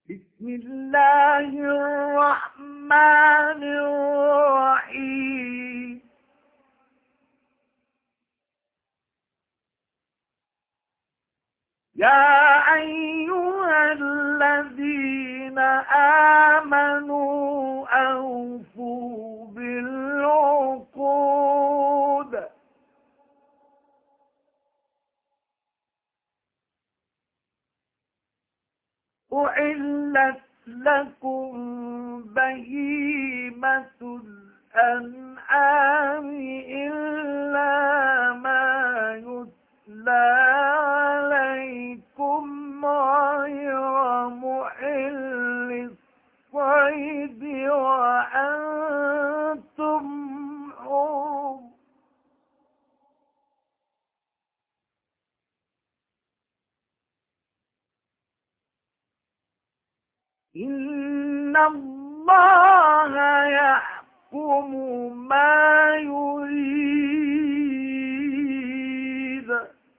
بسم الله الرحمن الرحيم. يا أيها الذين آمنوا أوفوا بالعقود أحلت لكم بهيمة الأنعام إلا ما يتلى عليكم غير محل الصيد وأنتم حرم. إن الله يحكم ما يريد.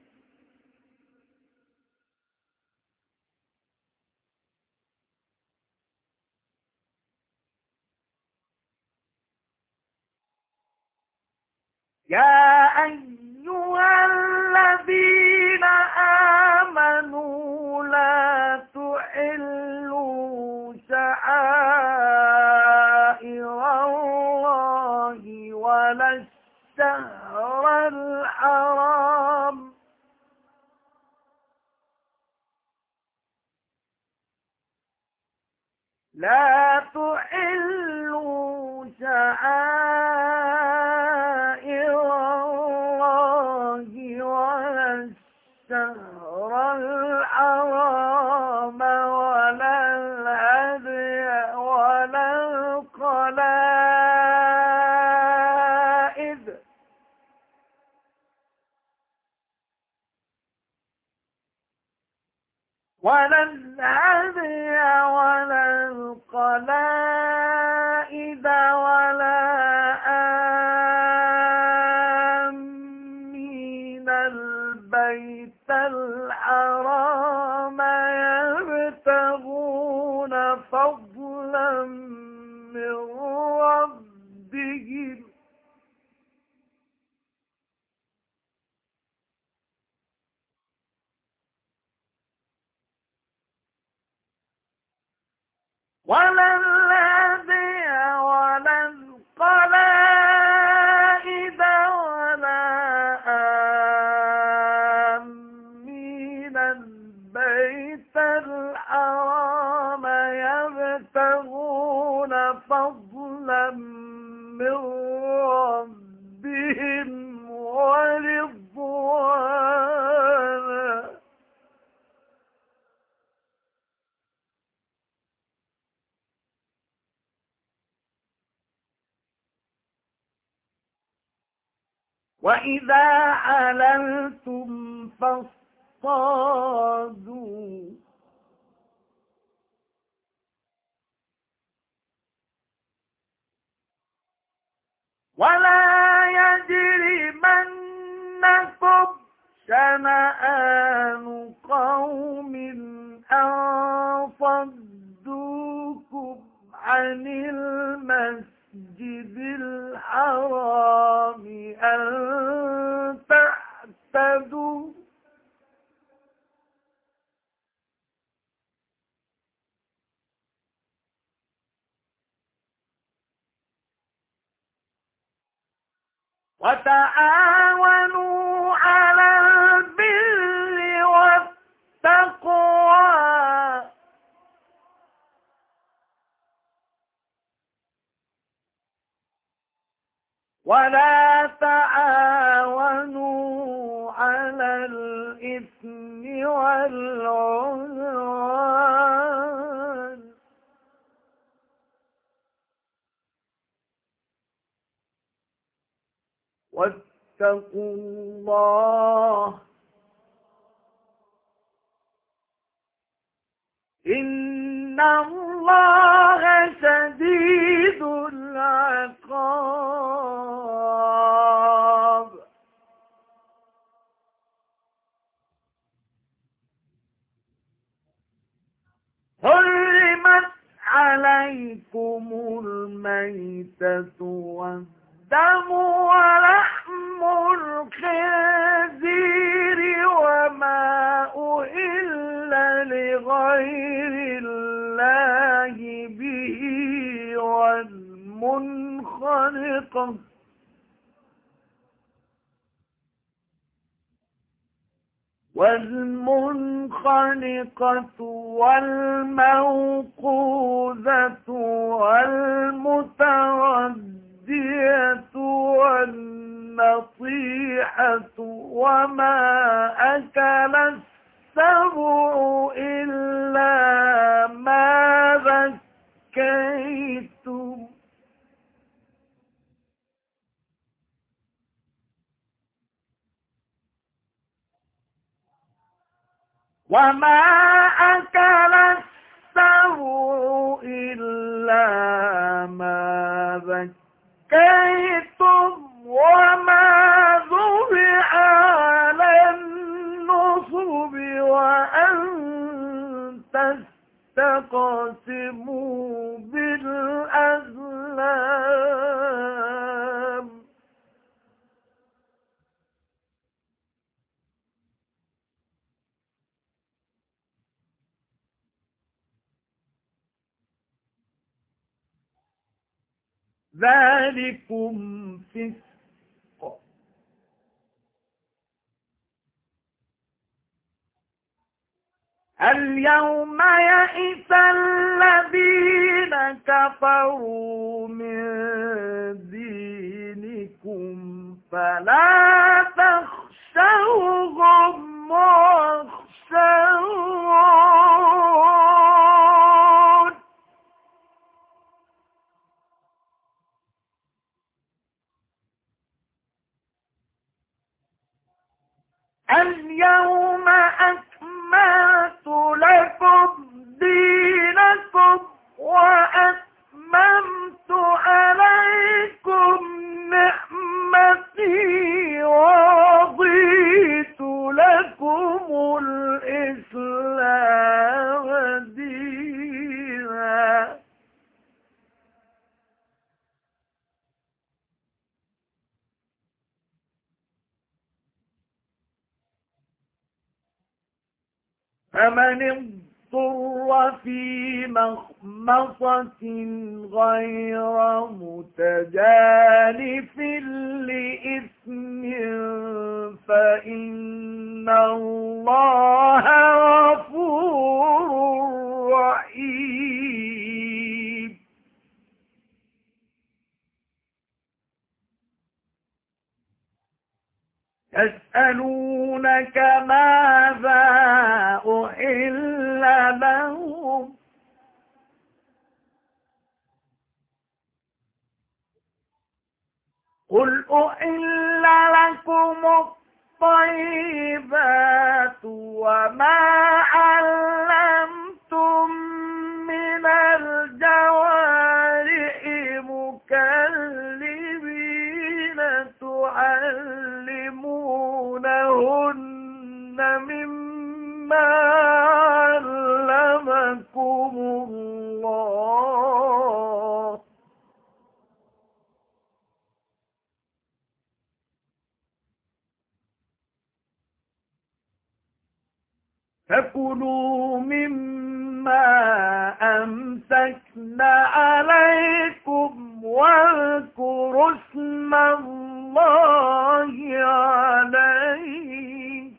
يا أيها الذين آمنوا لا تحلوا شعائر الله ولا الشهر الحرام لا تحلوا شعائر الله ولا الشهر الحرام ولا الهدي ولا القلائد ولا آمين البيت الحرام يبتغون فضلا من ربهم ولا الهدي ولا القلائد ولا آمين البيت الحرام يبتغون فضلا من ربهم ورضوانا. وإذا حللتم فاصطادوا ولا يجرمنكم شنآن قوم أن صدوكم عن المسجد الحرام أن تعتدوا وتعاونوا على البر والتقوى ولا تعاونوا على الإثم والعدوان واتقوا الله إن الله شديد العقاب. حرمت عليكم الميتة والدم ولحم الخنزير وما أهل لغير الله به والمنخنقة والموقوذة والمتردية والنطيحة وما أكل السبع إلا ما ذكيتم وما أكل السبع إلا ما ذكيتم وما ذبح على النصب وأن تستقسموا بالأزلام ذلكم فسق. اليوم يئس الذين كفروا من دينكم فلا تخشوهم واخشون اليوم أكملت لكم دينكم وأتممت عليكم نعمتي ورضيت لكم الإسلام دينا. فمن اضطر في مخمصة غير متجانف لإثم فإن الله غفور رحيم. يسألونك ماذا أحل لهم قل أحل لكم الطيبات وما علمتم من الجوارح مكلبين تعلمونهن مما علمكم الله فكلوا مما أمسكنا عليكم واذكروا اسم الله عليه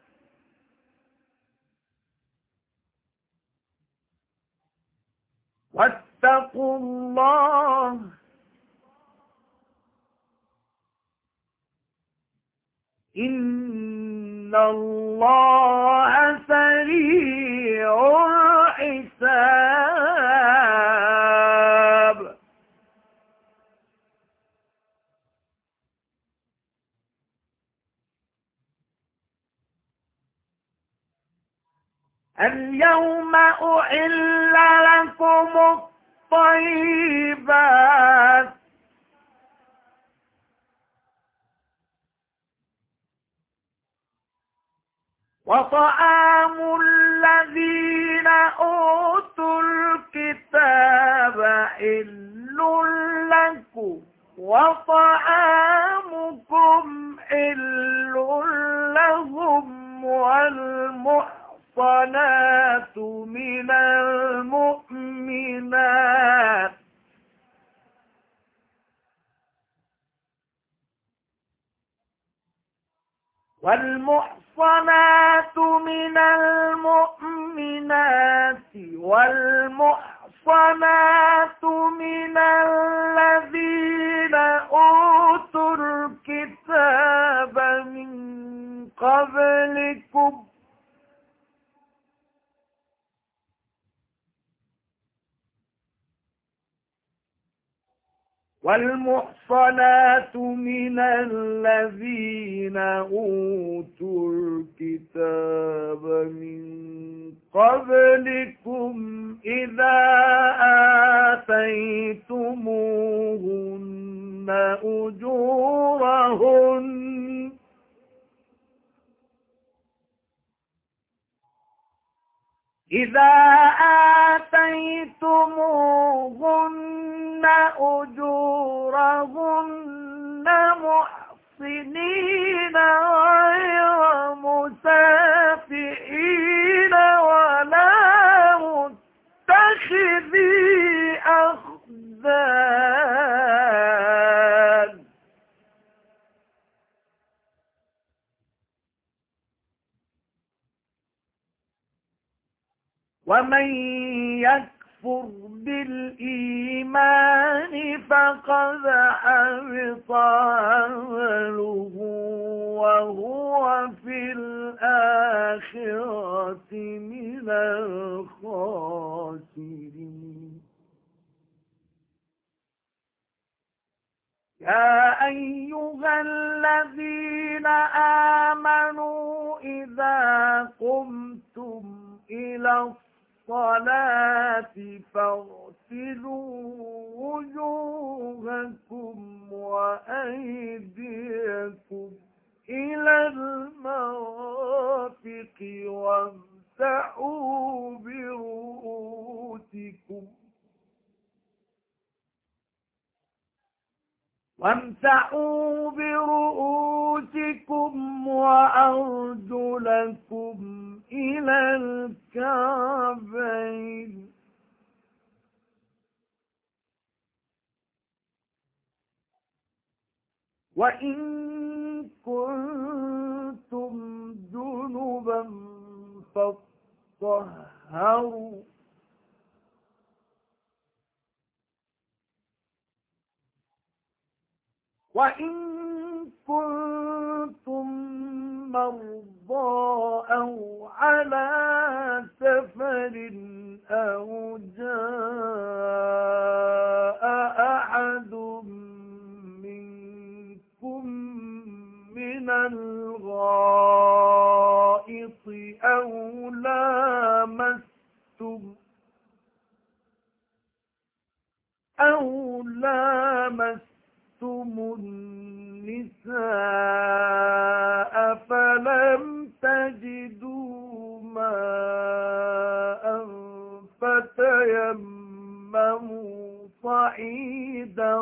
واتقوا الله إن الله سريع الحساب. اليوم أحل لكم الطيبات وطعام الذين أوتوا الكتاب حل لكم وطعامكم حل لهم والمحصنات من المؤمنات والمحصنات من الذين أوتوا الكتاب من قبلكم إذا آتيتموهن أجورهن محصنين غير مسافحين ولا متخذي أخدان ومن يكفر بالإيمان فقد حبط عمله وهو في الآخرة من الخاسرين يا أيها الذين آمنوا إذا قمتم إلى الصلاة فاغسلوا وجوهكم وأيديكم إلى المرافق وامسحوا برؤوسكم وأرجلكم إلى الكعبين وإن كنتم جنبا فاطهروا وإن كنتم مرضى أو على سفر أو جاء أحد منكم من الغائط أو لامستم النساء فلم تجدوا ماء فتيمموا صعيدا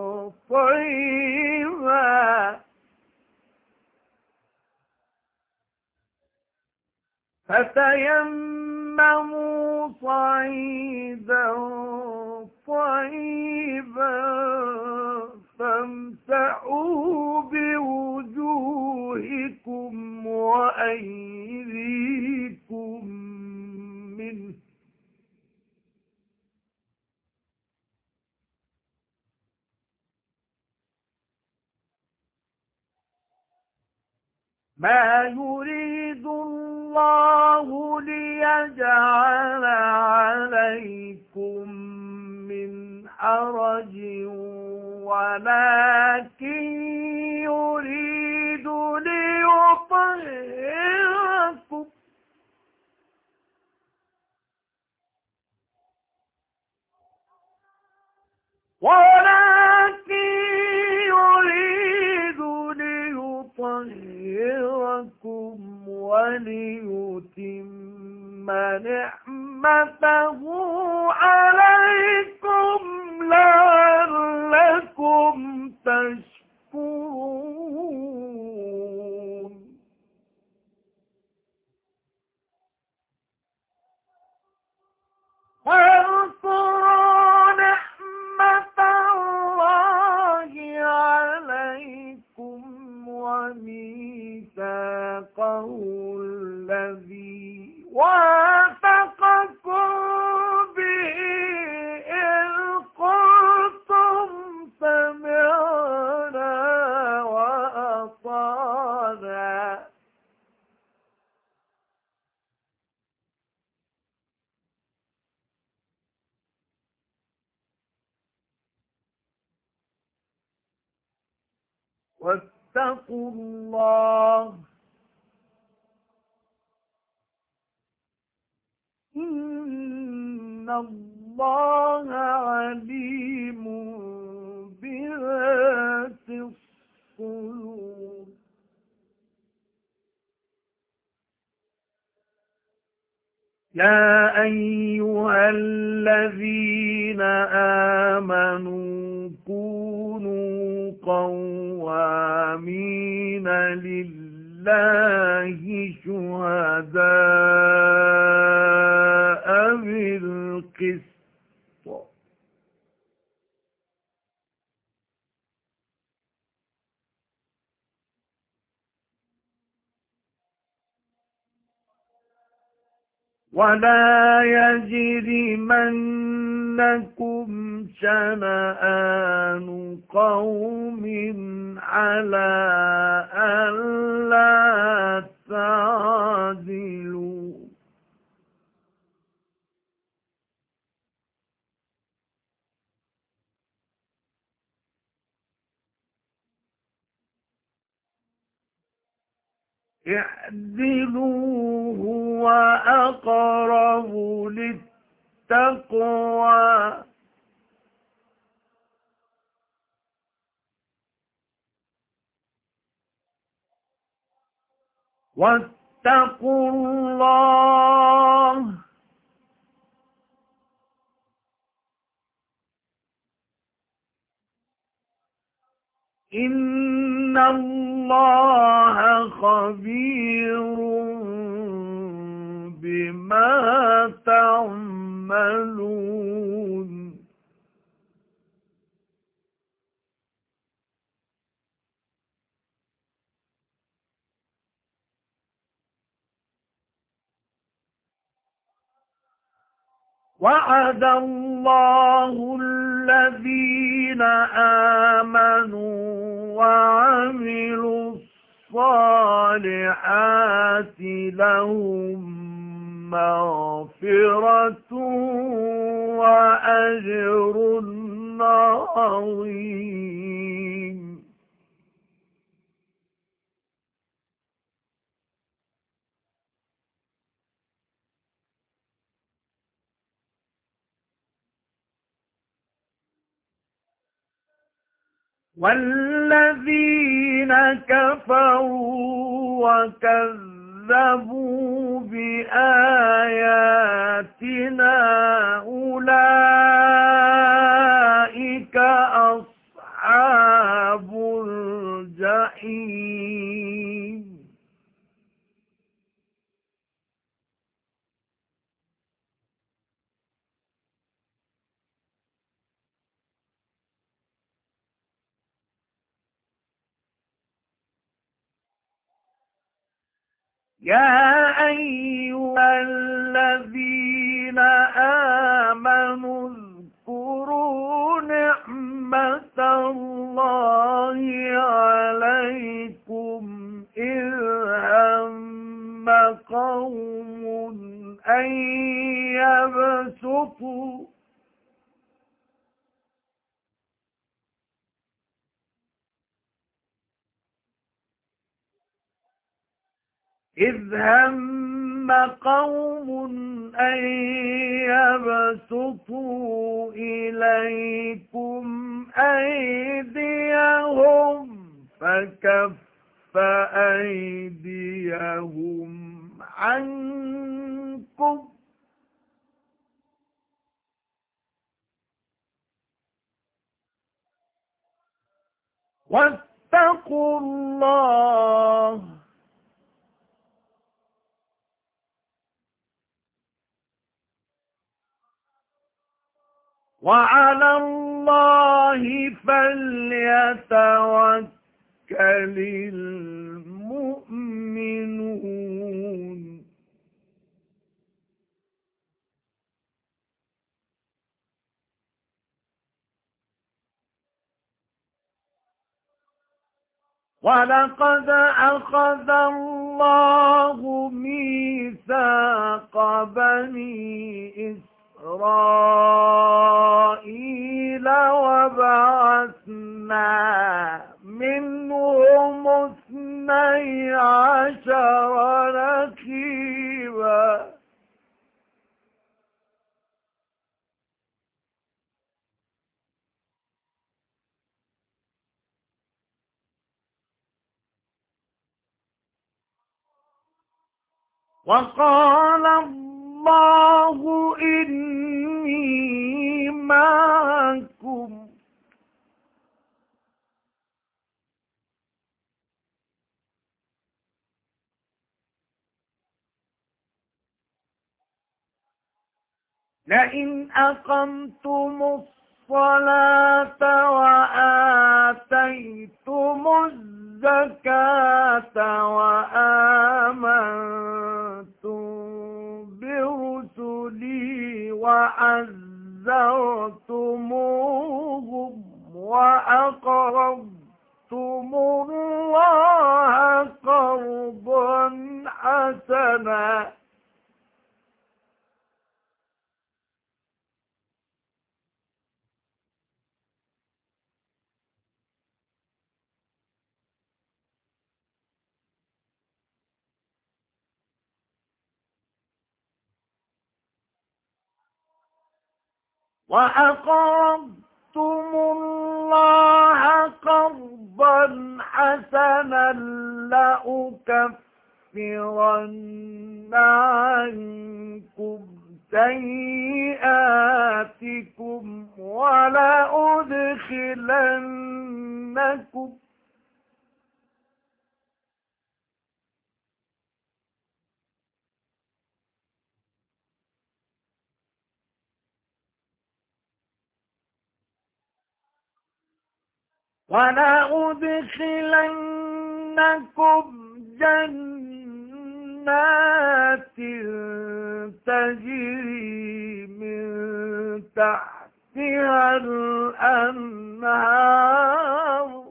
طيبا فامسحوا بوجوهكم وأيديكم منه ما يريد الله ليجعل عليكم من حرج ولكن يريد ليطهركم وليتم نعمته عليكم واتقوا الله إن الله عليم بذات الصدور يا أيها الذين آمنوا كونوا قوامين لله شهداء بالقسط ولا يجرمنكم شنآن قوم على ألا تعدلوا اعدلوا هو أقرب للتقوى واتقوا الله إن الله خبير بما تعملون وعد الله الذين آمنوا وعملوا الصالحات لهم مغفرة وأجر عظيم والذين كفروا وكذبوا بآياتنا أولئك أصحاب الجحيم يا أيها الذين آمنوا اذكروا نعمة الله عليكم إذ هم قوم أن يبسطوا إذ هم قوم أن يبسطوا إليكم أيديهم فكف أيديهم عنكم واتقوا الله وعلى الله فليتوكل المؤمنون ولقد أخذ الله ميثاق بني إسرائيل وبعثنا منهم عشر نقيبا وقال الله إني معكم لئن أقمتم الصلاة وآتيتم الزكاة وآمنتم برسلي وعزرتموهم وأقرضتم الله قرضا حسنا وأقرضتم الله قرضا حسنا لأكفرن عنكم سيئاتكم ولأدخلنكم جنات تجري من تحتها الأنهار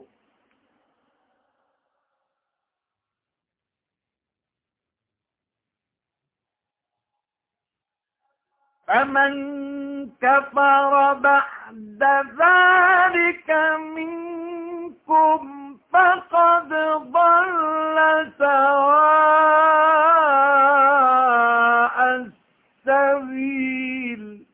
فمن كفر بعد ذلك منكم فقد ضل سواء السبيل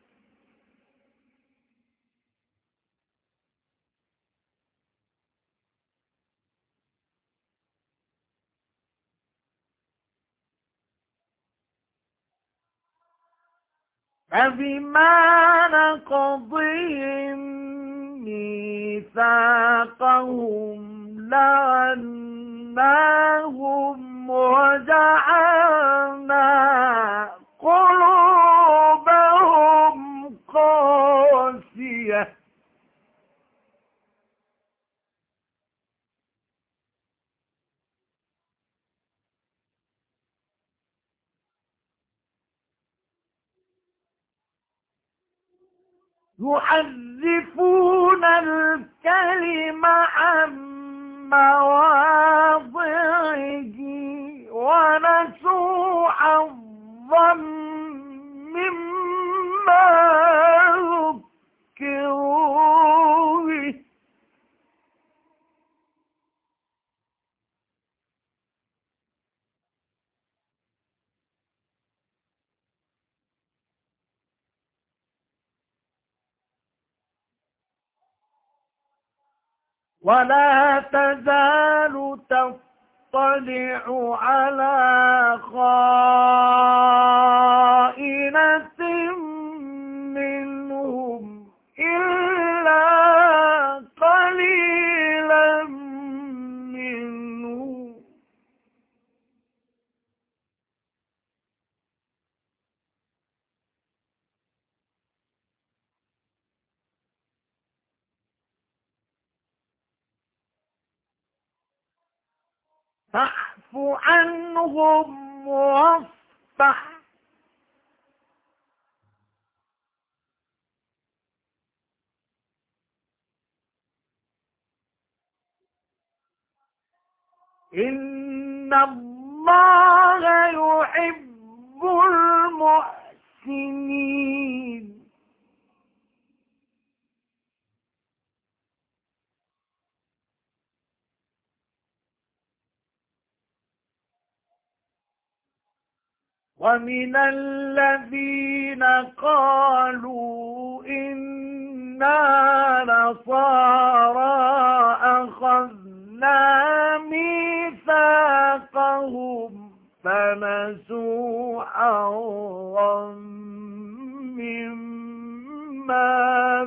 فبما نقضهم ميثاقهم لعناهم وجعلنا قلوبهم قاسية يحرفون الكلم عن مواضعه ونسوا حظا مما ذكروا به ولا تزال تطلع على خائنة منهم إلا قليلا منهم فاعف عنهم واصفح إن الله يحب المحسنين ومن الذين قالوا إنا نصارى أخذنا ميثاقهم فنسوا حظا مما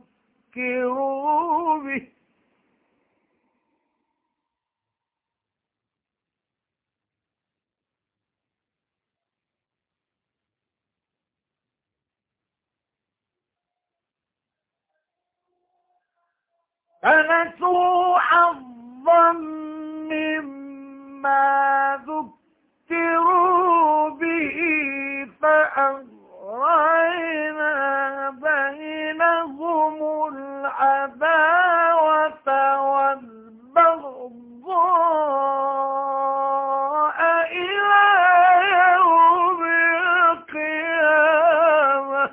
ذكروا به مما ذكروا به فأغرينا بينهم العداوة والبغضاء إلى يوم القيامة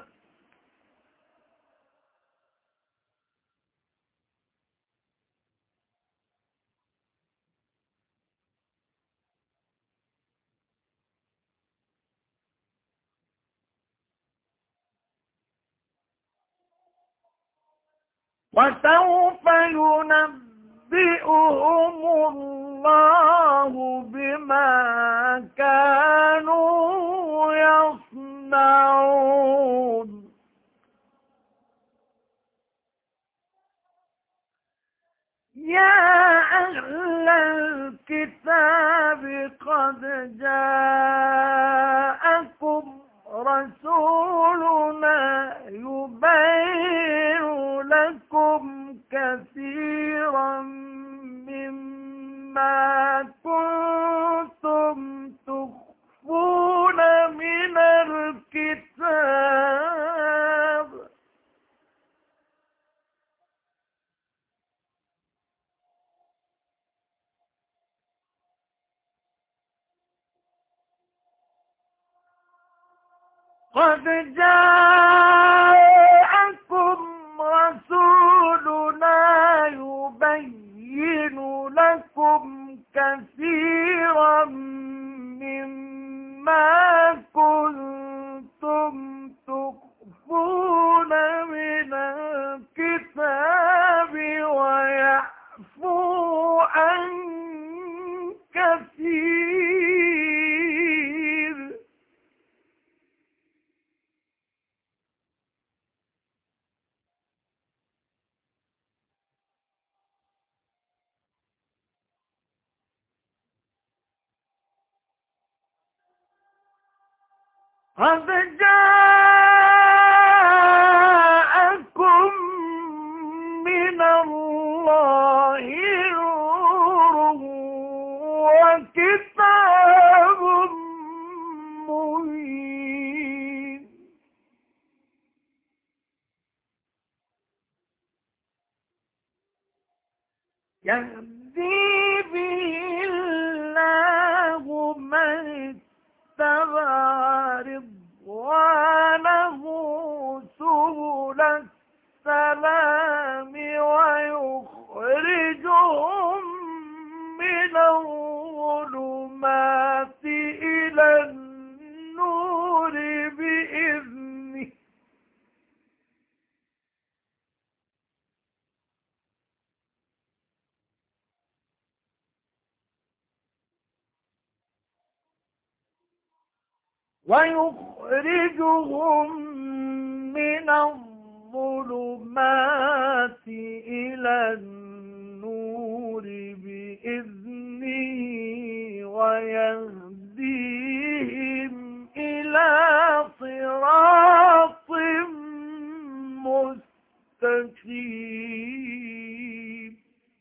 وسوف ينبئهم الله بما كانوا يصنعون يا أهل الكتاب قد جاءكم رسولنا يبين لكم كثيرا مما كنتم تخفون من الكتاب قد جاءكم رسولنا يبين لكم كثيرا مما كنتم تخفون من الكتاب ويعفو عن كثير قد جاءكم من الله نور وكتاب مبين يهدي به الله من اتبع رضوانه سبل السلام ويخرجهم من الظلمات إلى النور بإذنه من الظلمات إلى النور بإذنه ويهديهم إلى صراط مستقيم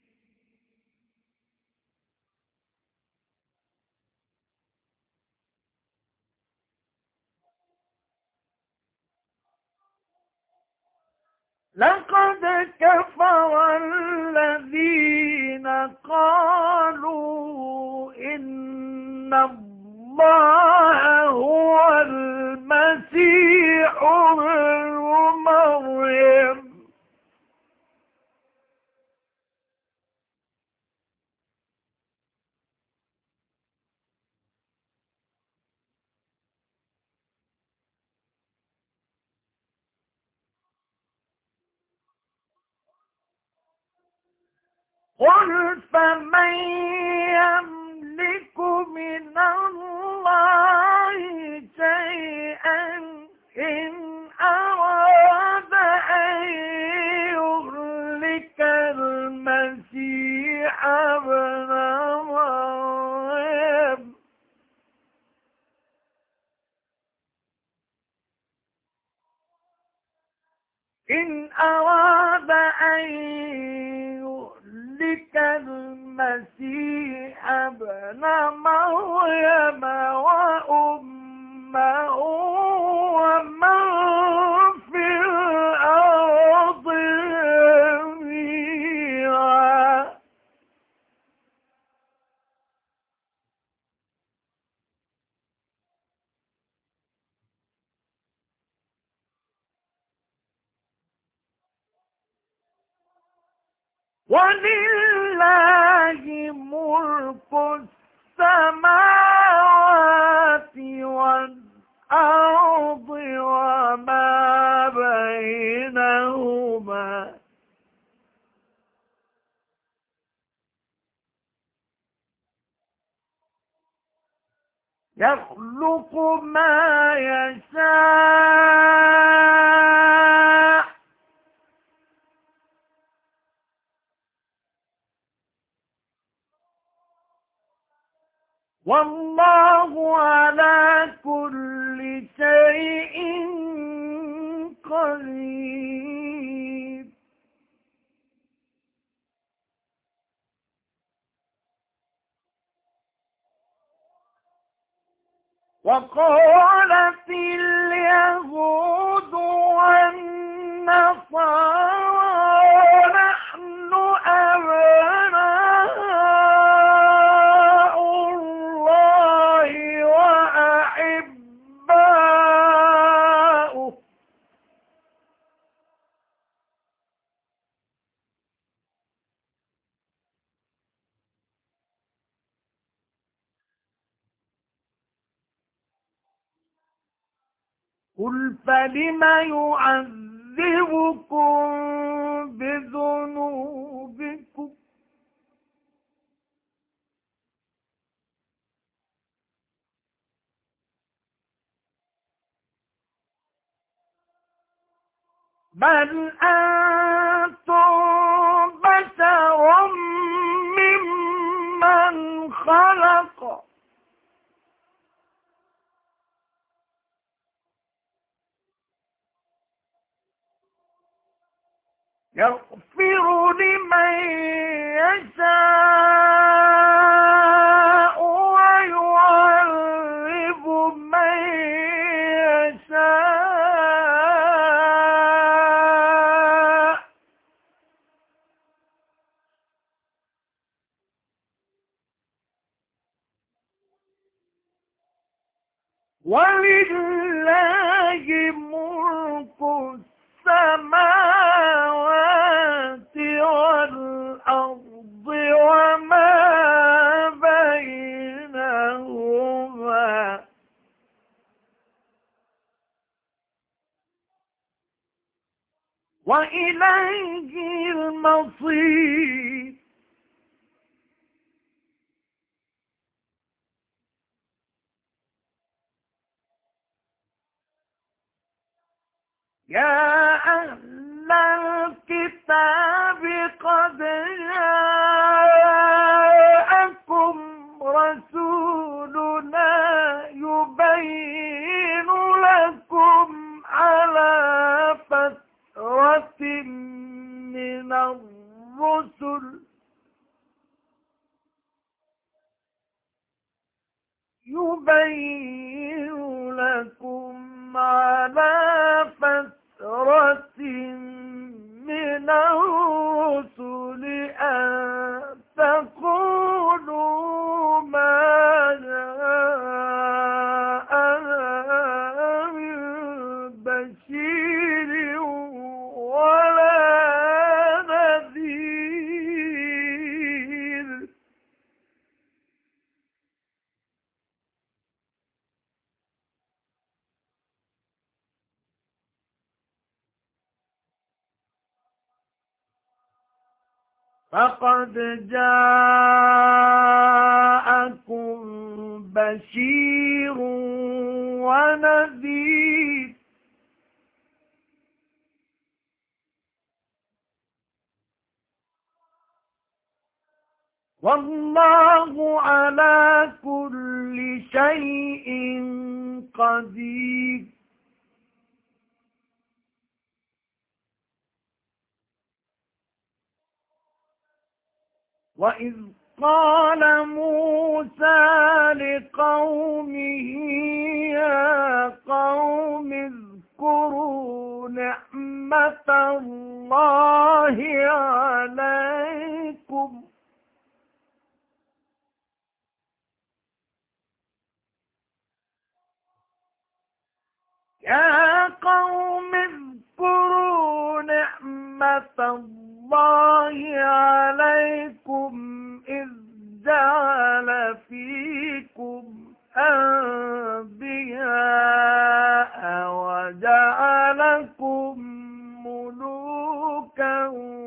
لقد كفر الذين قالوا إن الله هو المسيح ابن مريم قل فمن يملك من الله شيئا إن أراد أن يهلك المسيح ابن مريم إن أراد أن يهلك المسيح ابن مريم وأمه ومن في الأرض جميعا ولله ملك السماوات والأرض وما بينهما يخلق ما يشاء والله على كل شيء قدير وقالت اليهود والنصارى نحن أبناء الله وأحباؤه قل فلم يعذبكم بذنوبكم بل أنتم بشر ممن خلق يغفر لمن يشاء ويعذب من يشاء ولله ملك السماوات والأرض وما بينهما وإليه المصير يا أهل الكتاب قد جاءكم رسولنا يبين لكم على فترة من الرسل يبين لكم على فترة من الرسل فقد جاءكم بشير ونذير والله على كل شيء قدير. وإذ قال موسى لقومه يا قوم اذكروا نعمة الله عليكم يا قوم اذكروا نعمة الله عليكم إذ جعل فيكم أنبياء وجعلكم ملوكا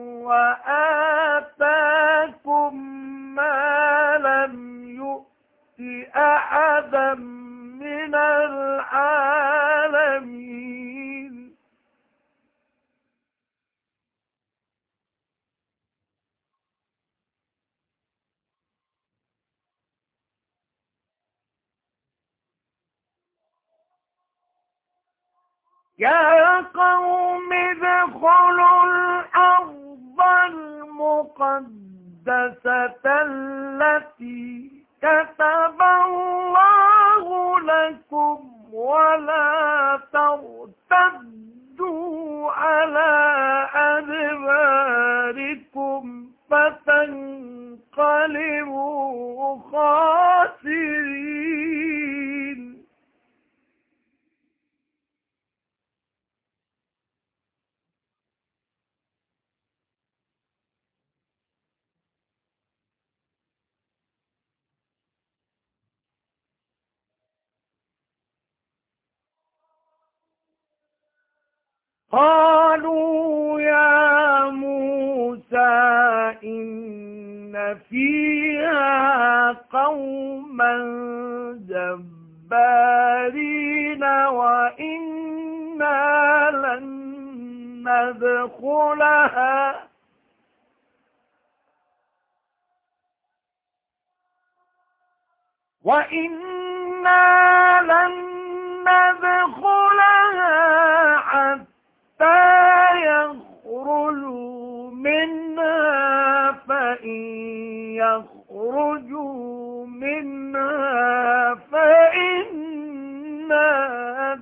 وآتاكم ما لم يؤت أحدا من العالمين. يا قوم ادخلوا الأرض المقدسة التي كتب الله لكم ولا ترتدوا على أدباركم فتنقلبوا خاسرين. قالوا يا موسى إن فيها قوما جبارين وإنا لن ندخلها حتى يخرجوا منها فإن يخرجوا منها فإنا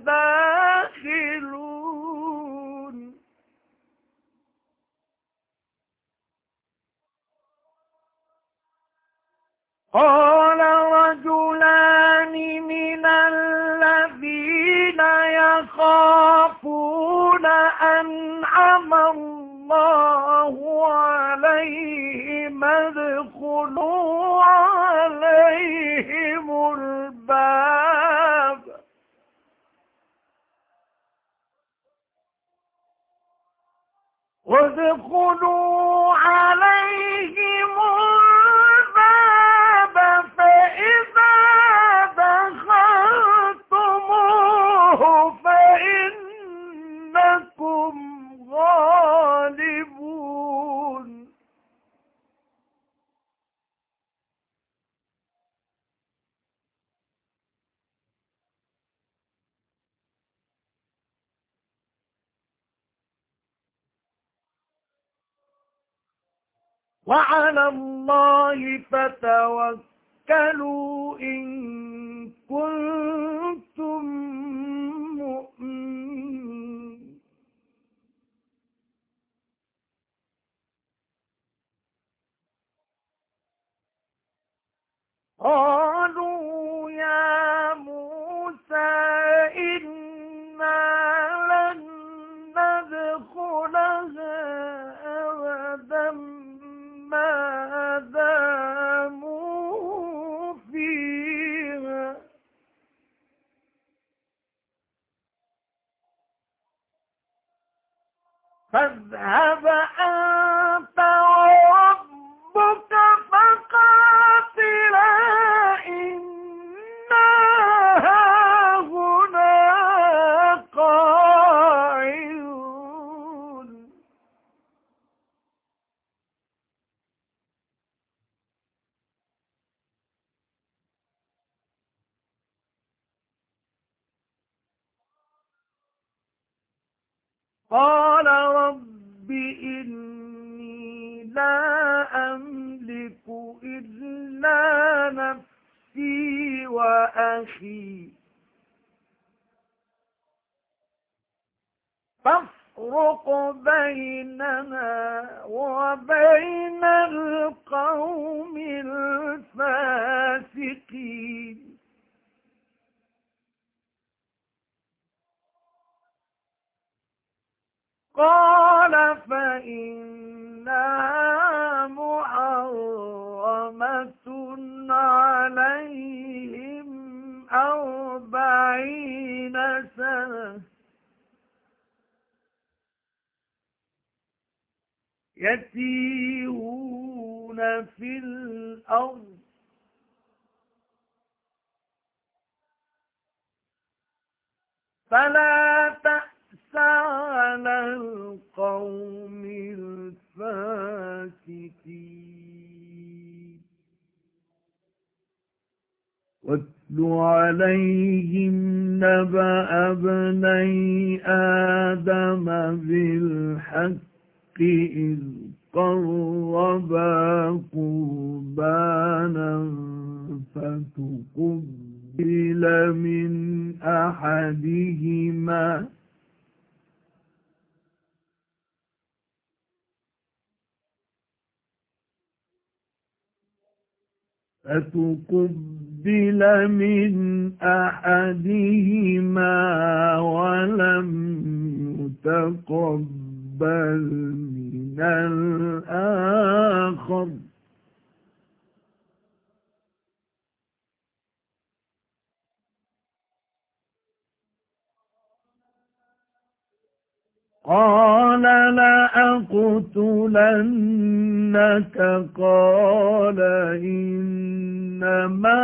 داخلون. قال رجلان من الذين يخافون أنعم الله عليهم ادخلوا عليهم الباب وادخلوا عليهم الباب فإذا دخلتموه فإنكم غالبون. وعلى الله فتوكلوا إن كنتم مؤمنين. قالوا يا موسى إنا لن ندخلها أبدا ما داموا فيها فاذهب أنت قال رب إني لا أملك إلا نفسي وأخي فافرق بيننا وبين القوم الفاسقين قال فإنها محرمة عليهم 40 سنة يتيهون في الأرض فلا تأس على القوم الفاسقين واتل عليهم نبأ ابني آدم بالحق إذ قربا قربانا فتقبل من أحدهما ولم يتقبل من الآخر قال لأقتلنك قال إنما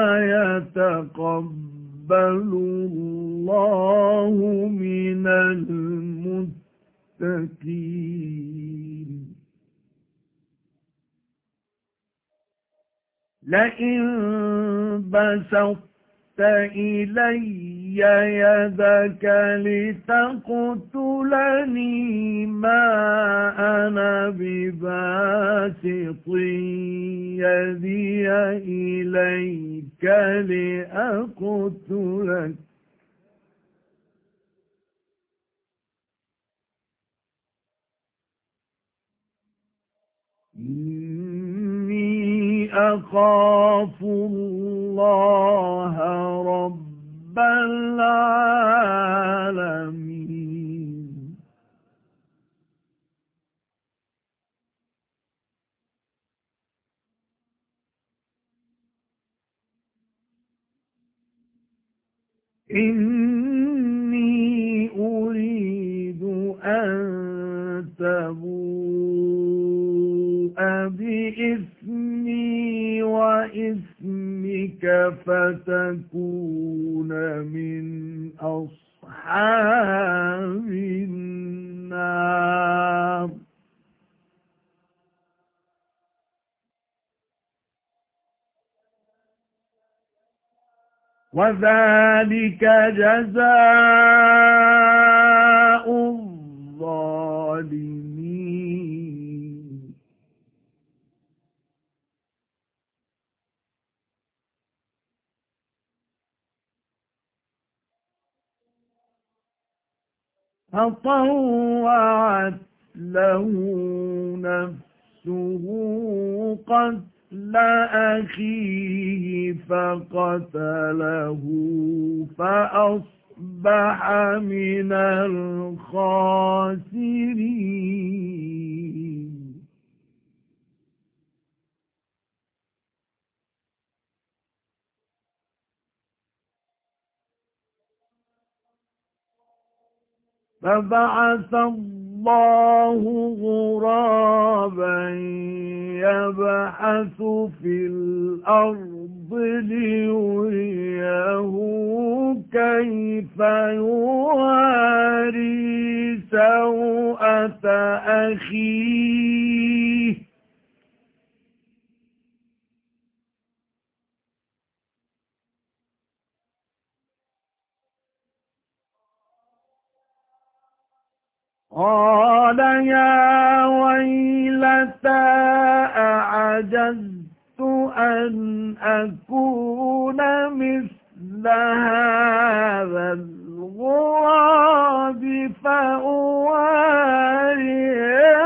يتقبل الله من المتقين لئن بسطت إلي يدك لتقتلني ما أنا بباسط يدي إليك لأقتلك إني أخاف الله رب العالمين إني أريد أن تبوء بإثمي وإثمك فتكون من أصحاب النار وذلك جزاء الظالمين فطوعت له نفسه قتل أخيه فقتله فأصبح من الخاسرين فبعث الله غرابا يبحث في الأرض ليريه كيف يواري سوءة أخيه قال يا ويلتى أعجزت أن أكون مثل هذا الغراب فأواري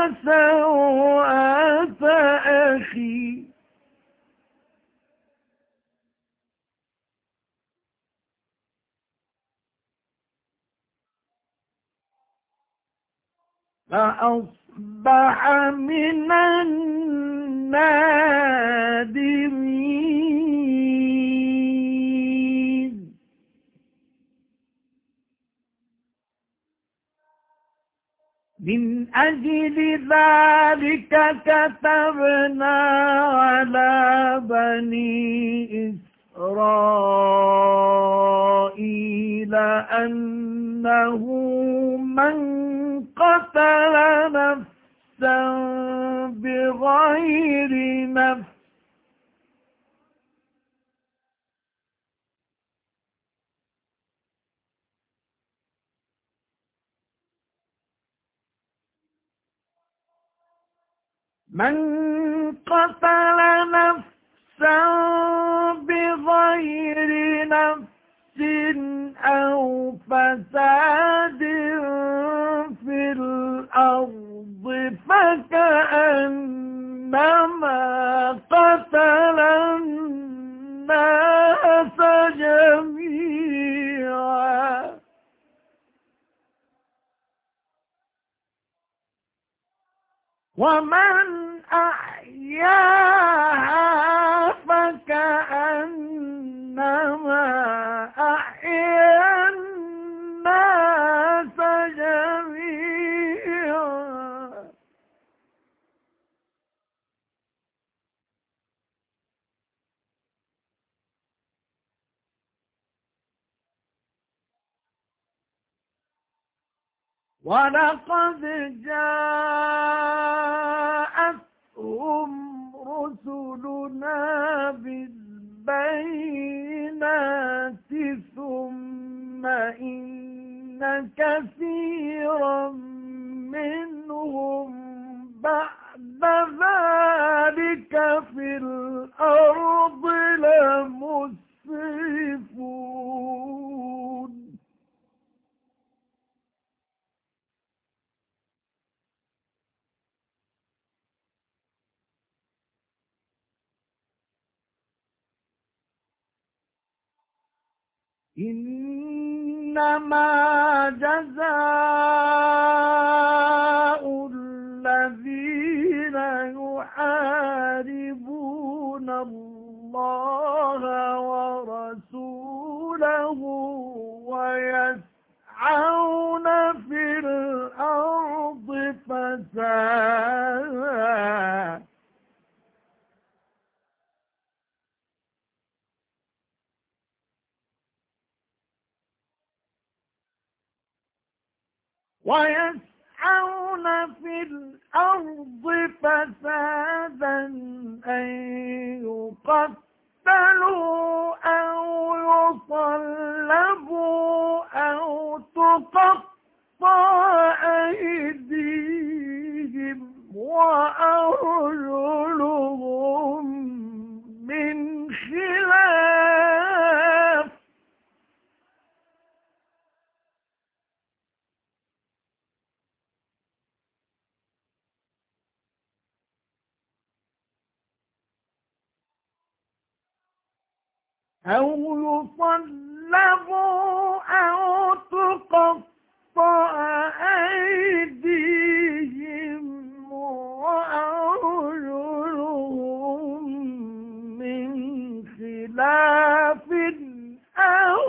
سوءة أخي. فأصبح من النادمين. من أجل ذلك كتبنا على بني إسرائيل أنه من قتل نفسا بغير نفس بغير نفس أو فساد في الأرض فكأنما قتل الناس جميعا. ومن أحياها فكأنما أحيا الناس جميعا. ولقد جاءتهم رسلنا بالبينات ثم إن كثيرا منهم بعد ذلك في الأرض لمسرفون. إنما جزاء الذين يحاربون الله ورسوله ويسعون في الأرض فسادا أن يقتلوا أو يصلبوا أو تقطع أيديهم وأرجلهم من خلاف أو يصلبوا أو تقطع أيديهم وأرجلهم من خلاف أو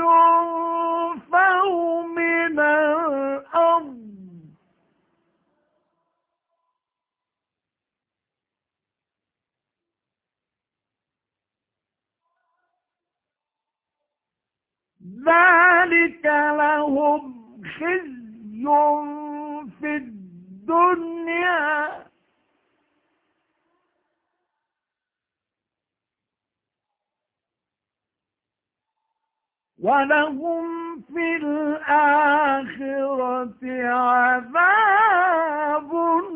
ينفوا من الأرض ذلك لهم خزي في الدنيا ولهم في الآخرة عذاب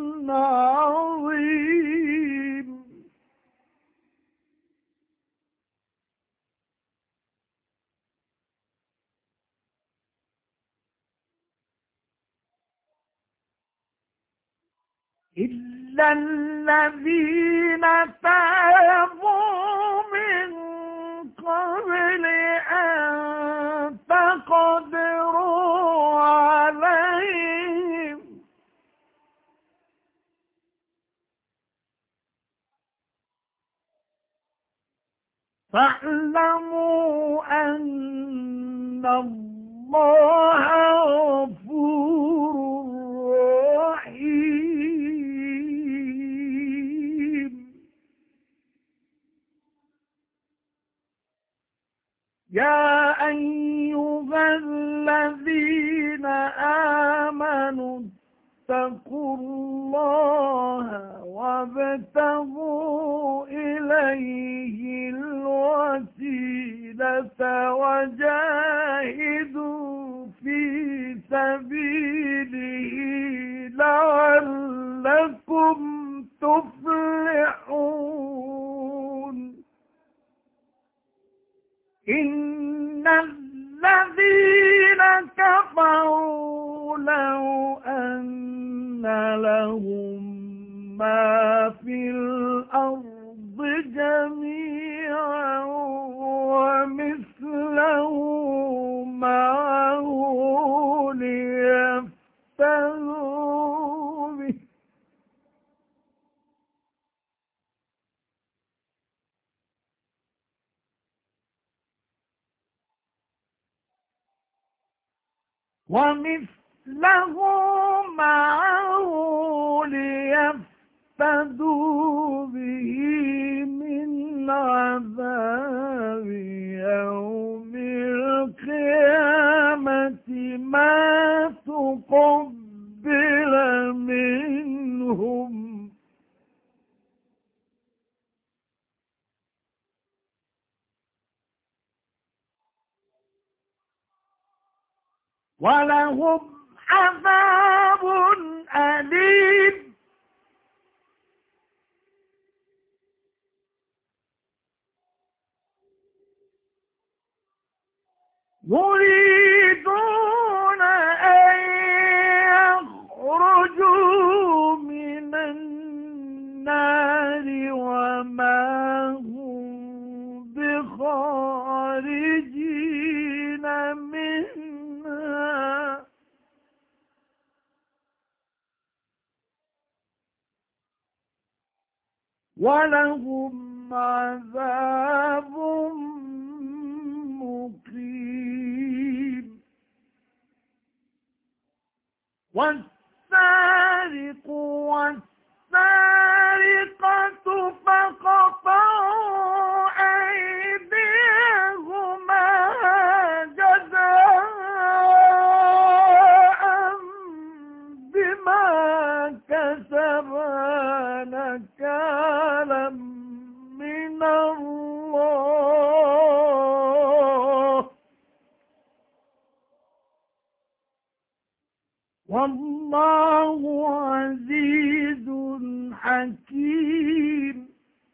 عظيم إلا الذين تابوا من قبل أن تقدروا عليهم فاعلموا أن الله غفور رحيم يا أيها الذين آمنوا اتقوا الله وابتغوا إليه الوسيلة وجاهدوا في سبيله لعلكم تفلحون إن الذين كفروا لو أن لهم ما في الأرض جميعا ومثله معه ليفتدوا به ومثله معه ليفتدوا به من عذاب يوم القيامة ما تقبل منهم ولهم عذاب أليم يريدون أن يخرجوا من النار وما هم بخارجين منها ولهم عذاب مقيم والسارق والسارقة فقطعوا أيديهما جزاء بما كسبا نكالا من الله والله عزيز حكيم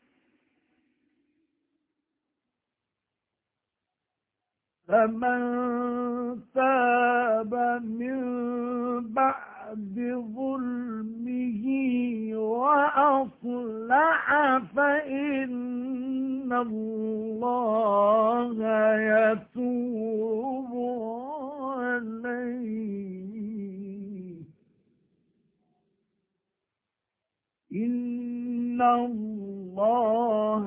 فمن تاب من بعد ظلمه وأصلح فإن الله يتوب عليه إن الله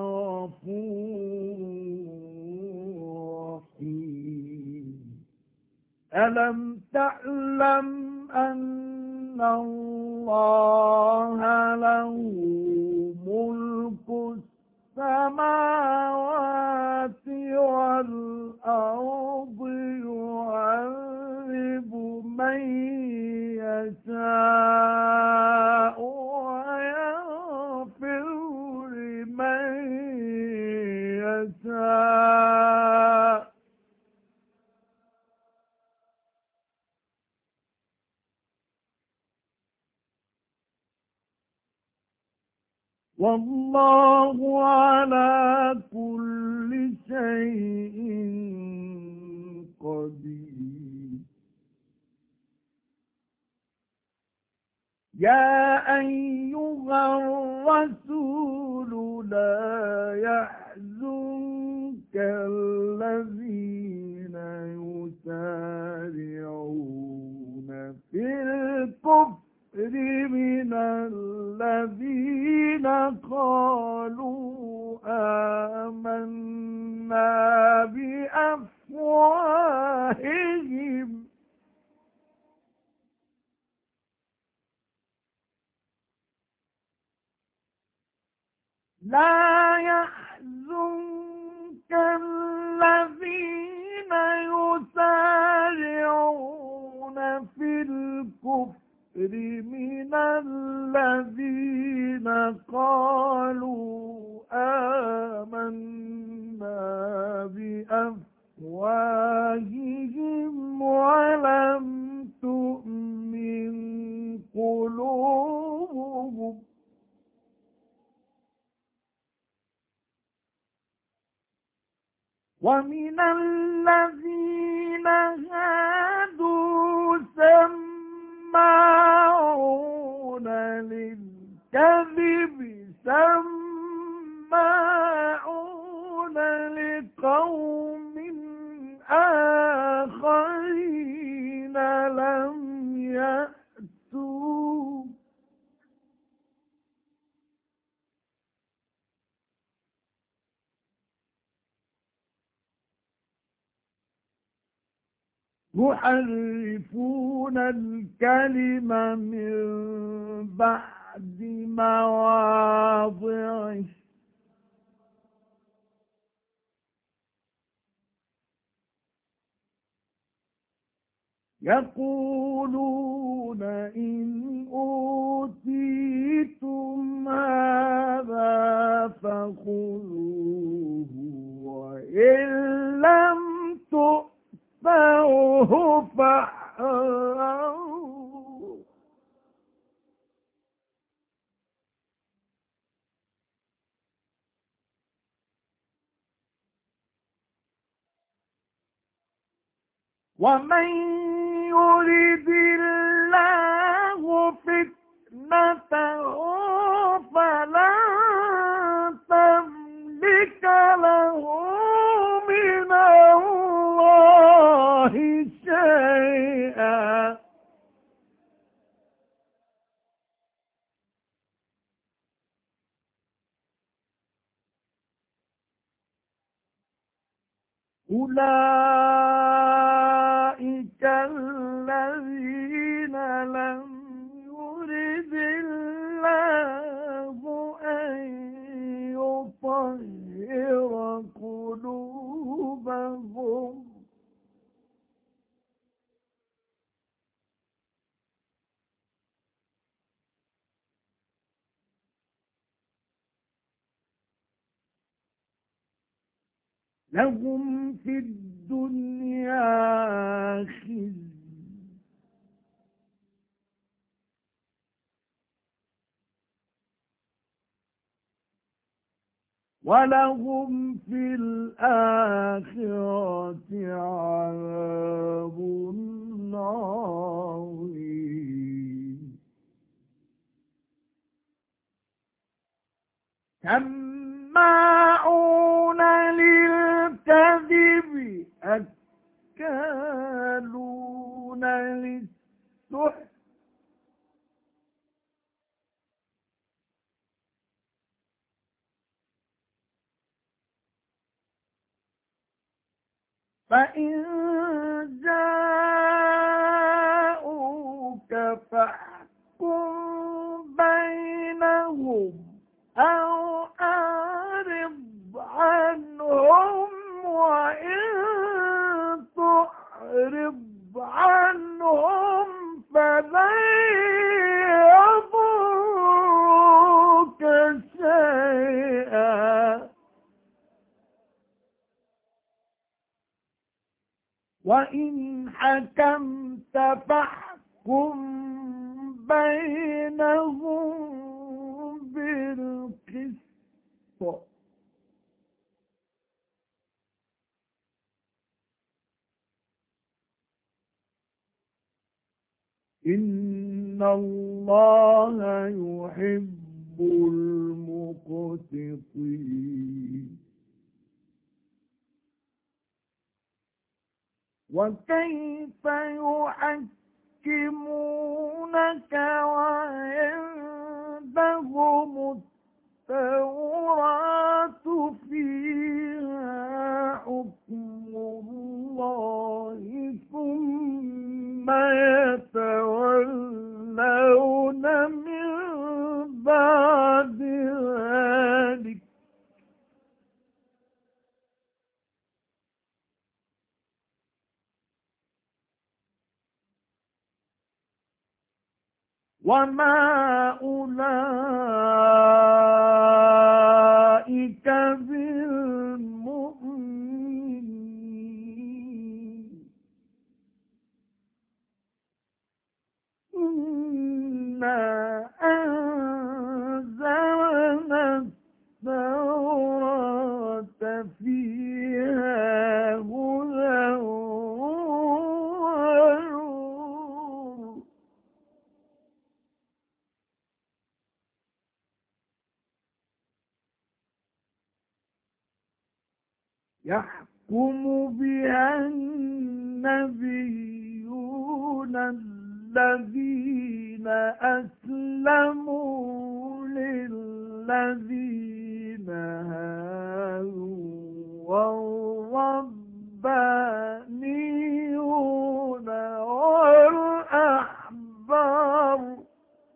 غفور رحيم ألم تعلم أن الله له ملك السماوات والأرض يعذب من يشاء ويغفر لمن يشاء والله على كل شيء قدير. يا أيها الرسول لا يحزنك الذين يسارعون في الكفر من الذين قالوا آمنا بأفواههم لا يحزنك الذين يسارعون في الكفر من الذين قالوا آمنا بأفواههم ولم تؤمن قلوبهم ومن الذين هادوا سماعون للكذب سماعون لقوم آخرين لم يأتوا يحرفون الكلم من بعد مواضعه يقولون إن أوتيتم هذا فخذوه وإن لم تؤتوه فاحذروا ومن يرد الله فتنته فلن تملك له من الله شيئا أولئك الذين لم يرد الله أن يطهر قلوبهم لهم في الدنيا خزي ولهم في الآخرة عذاب عظيم سماعون للكذب أكالون للسحت فإن جاءوك فاحكم بينهم أو أعرض عنهم وإن تعرض عنهم فلن يضروك شيئا وإن حكمت فاحكم بينهم بالقسط إن الله يحب المقسطين. وكيف يحكمونك وعندهم التوراة فيها حكم الله ثم يتولون من بعد ذلك وما أولئك بالمؤمنين. إنا أنزلنا التوراة فيها هدى ونور يحكم بها النبيون الذين أسلموا للذين هادوا والربانيون والأحبار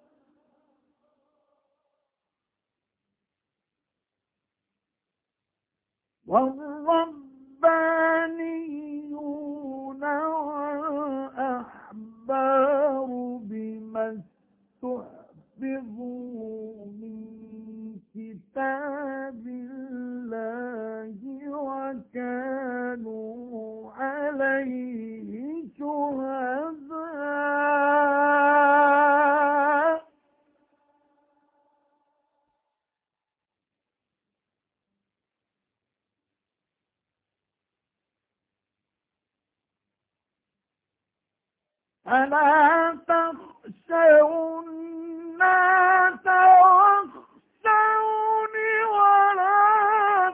والأحبار بما استحفظوا من كتاب الله وكانوا عليه شهداء. فلا تخشوا الناس واخشوني ولا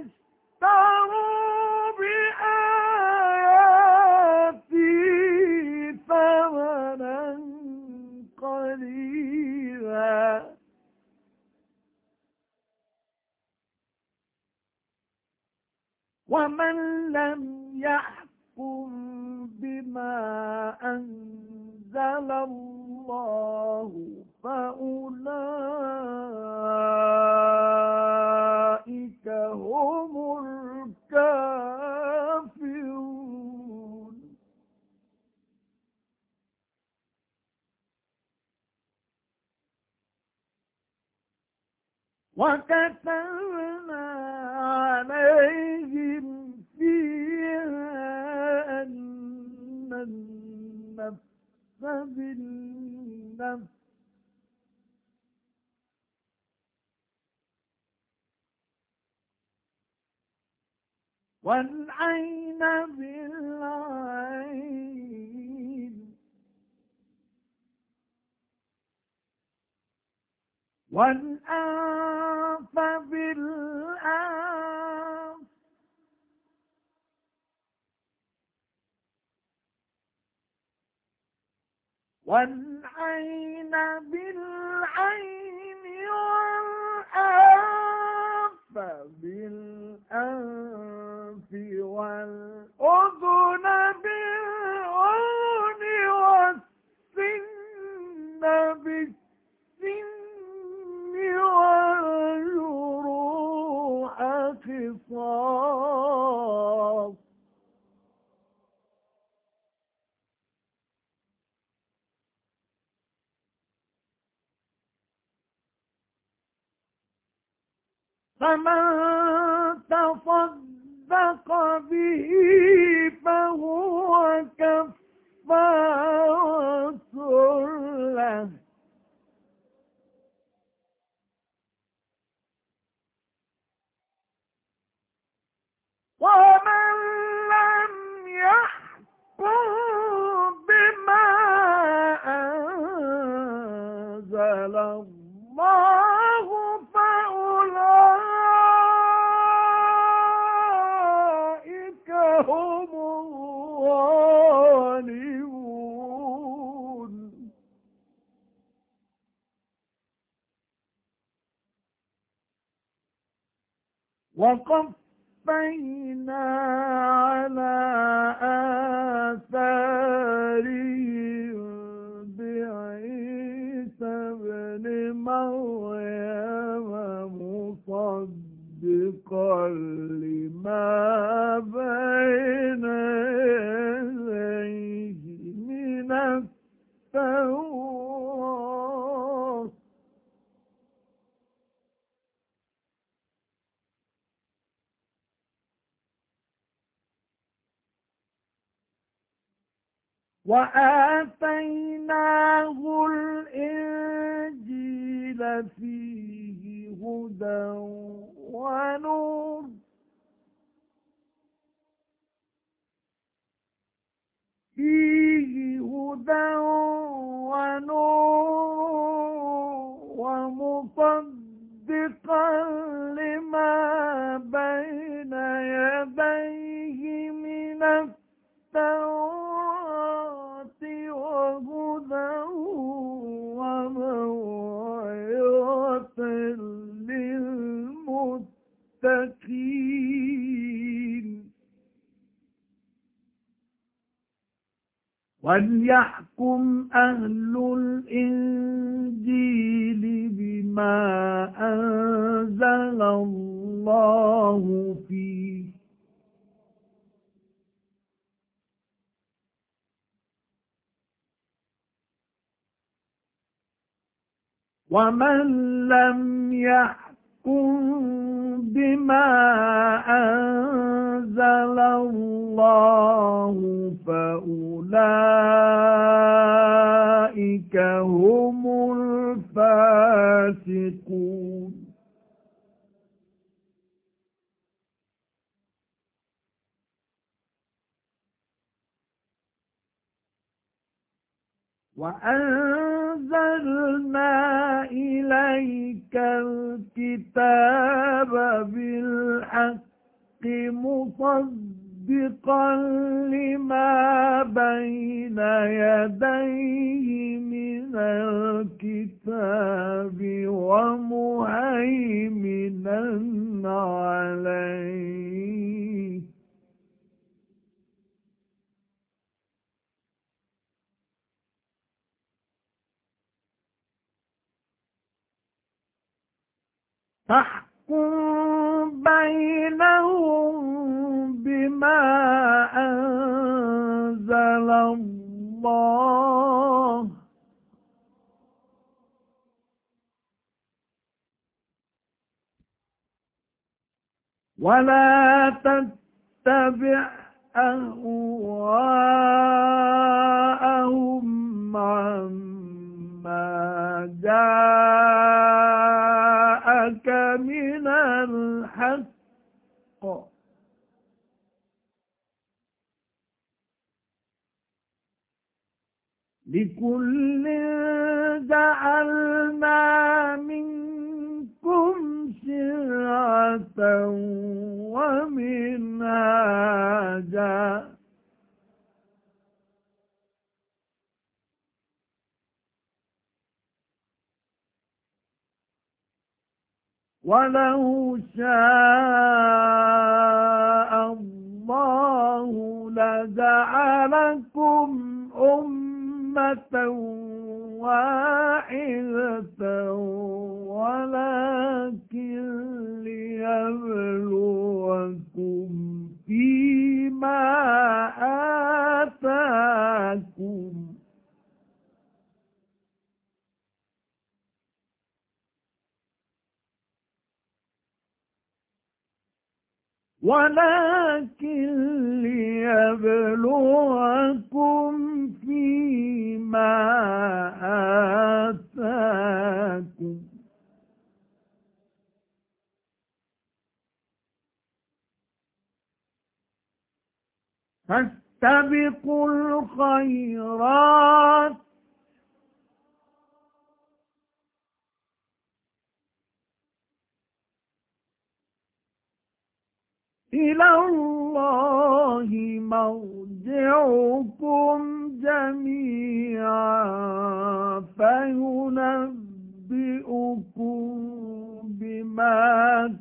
تشتروا بآياتي ثمنا قليلا ومن لم يحكم بما أنزل الله فأولئك هم الكافرون. وكتبنا عليهم فيها أن النفس بالنفس والعين بالعين والأنف بالأنف والعين بالعين والأنف بالأنف والأذن بالأذن والسن بالسن والجروح قصاص. فمن تصدق به فهو كفارة له ومن لم يحكم بما أنزل أنزل الله فأولئك هم الظالمون. وقفينا على آثارهم بعيسى ابن مريم مصدقا لما بين يديه من التوراة وآتيناه الإنجيل فيه هدى ونور ومصدقا لما بين يديه من التوراة وهدى وموعظة للمتقين. وليحكم أهل الإنجيل بما أنزل الله فيه ومن لم يحكم بما أنزل الله فأولئك هم الفاسقون. وأنزلنا إليك الكتاب بالحق مصدقا لما بين يديه من الكتاب ومهيمنا عليه فاحكم بينهم بما أنزل الله ولا تتبع أهواءهم عما جاءك من الحق لكل جعلنا منكم شرعة ومنهاجا ولو شاء الله لجعلكم أمة واحدة ولكن ليبلوكم فيما آتاكم آتاكم فاستبقوا الخيرات إلى الله مرجعكم جميعا فينبئكم بما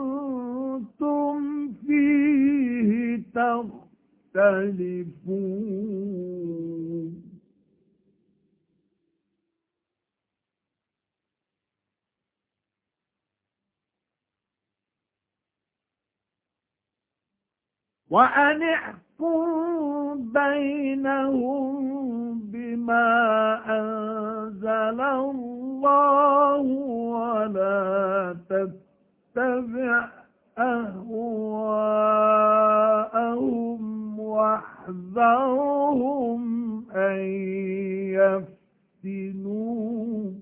كنتم فيه تختلفون وأن احكم بينهم بما أنزل الله ولا تتبع أهواءهم واحذرهم أن يفتنوك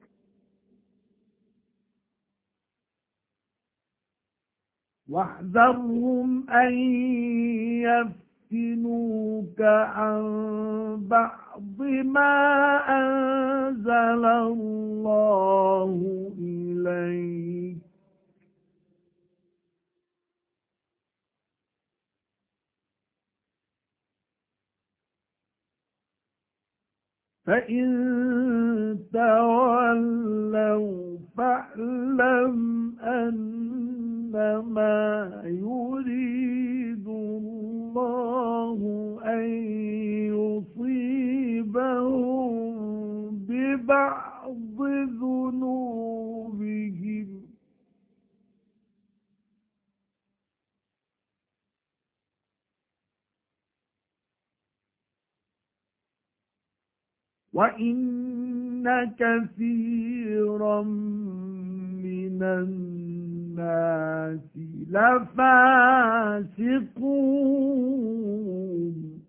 عن بعض ما أنزل الله إليك فإن تولوا فاعلم أنما يريد الله أن يصيبهم ببعض ذنوبهم وإن كثيرا من الناس لفاسقون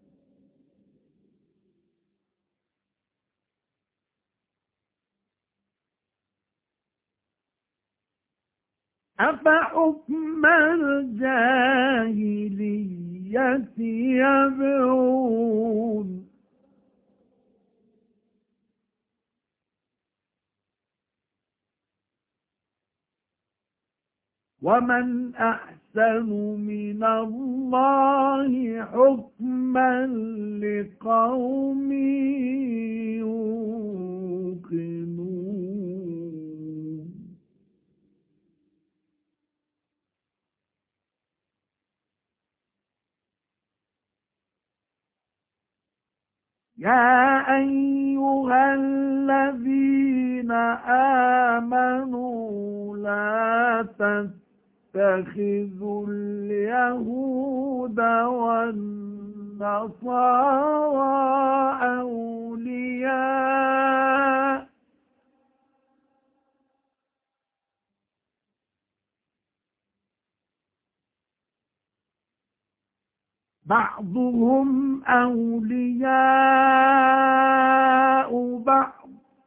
أفحكم الجاهلية يبغون ومن أحسن من الله حكما لقوم يوقنون يا أيها الذين آمنوا لا تتخذوا اليهود والنصارى أولياء بعضهم أولياء بعض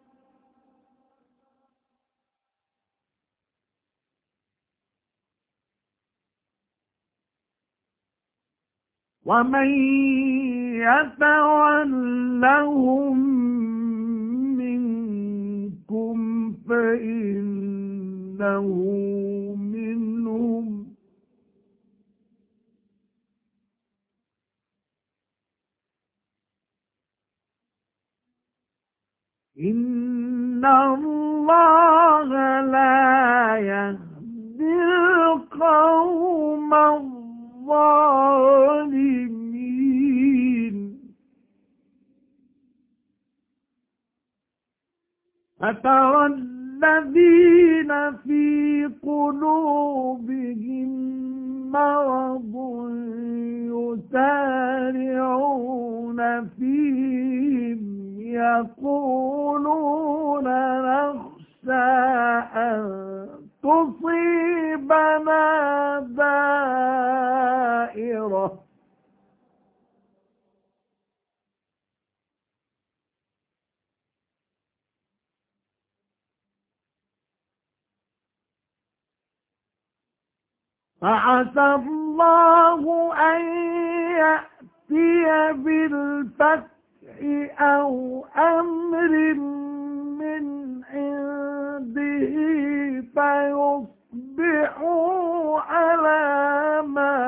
ومن يتولهم منكم فإنه منهم إن الله لا يهدي القوم الظالمين فترى الذين في قلوبهم مرض يسارعون فيهم يقولون نخشى أن تصيبنا دائرة فعسى الله أن يأتي بالفتح أو أمر من عنده فيصبحوا على ما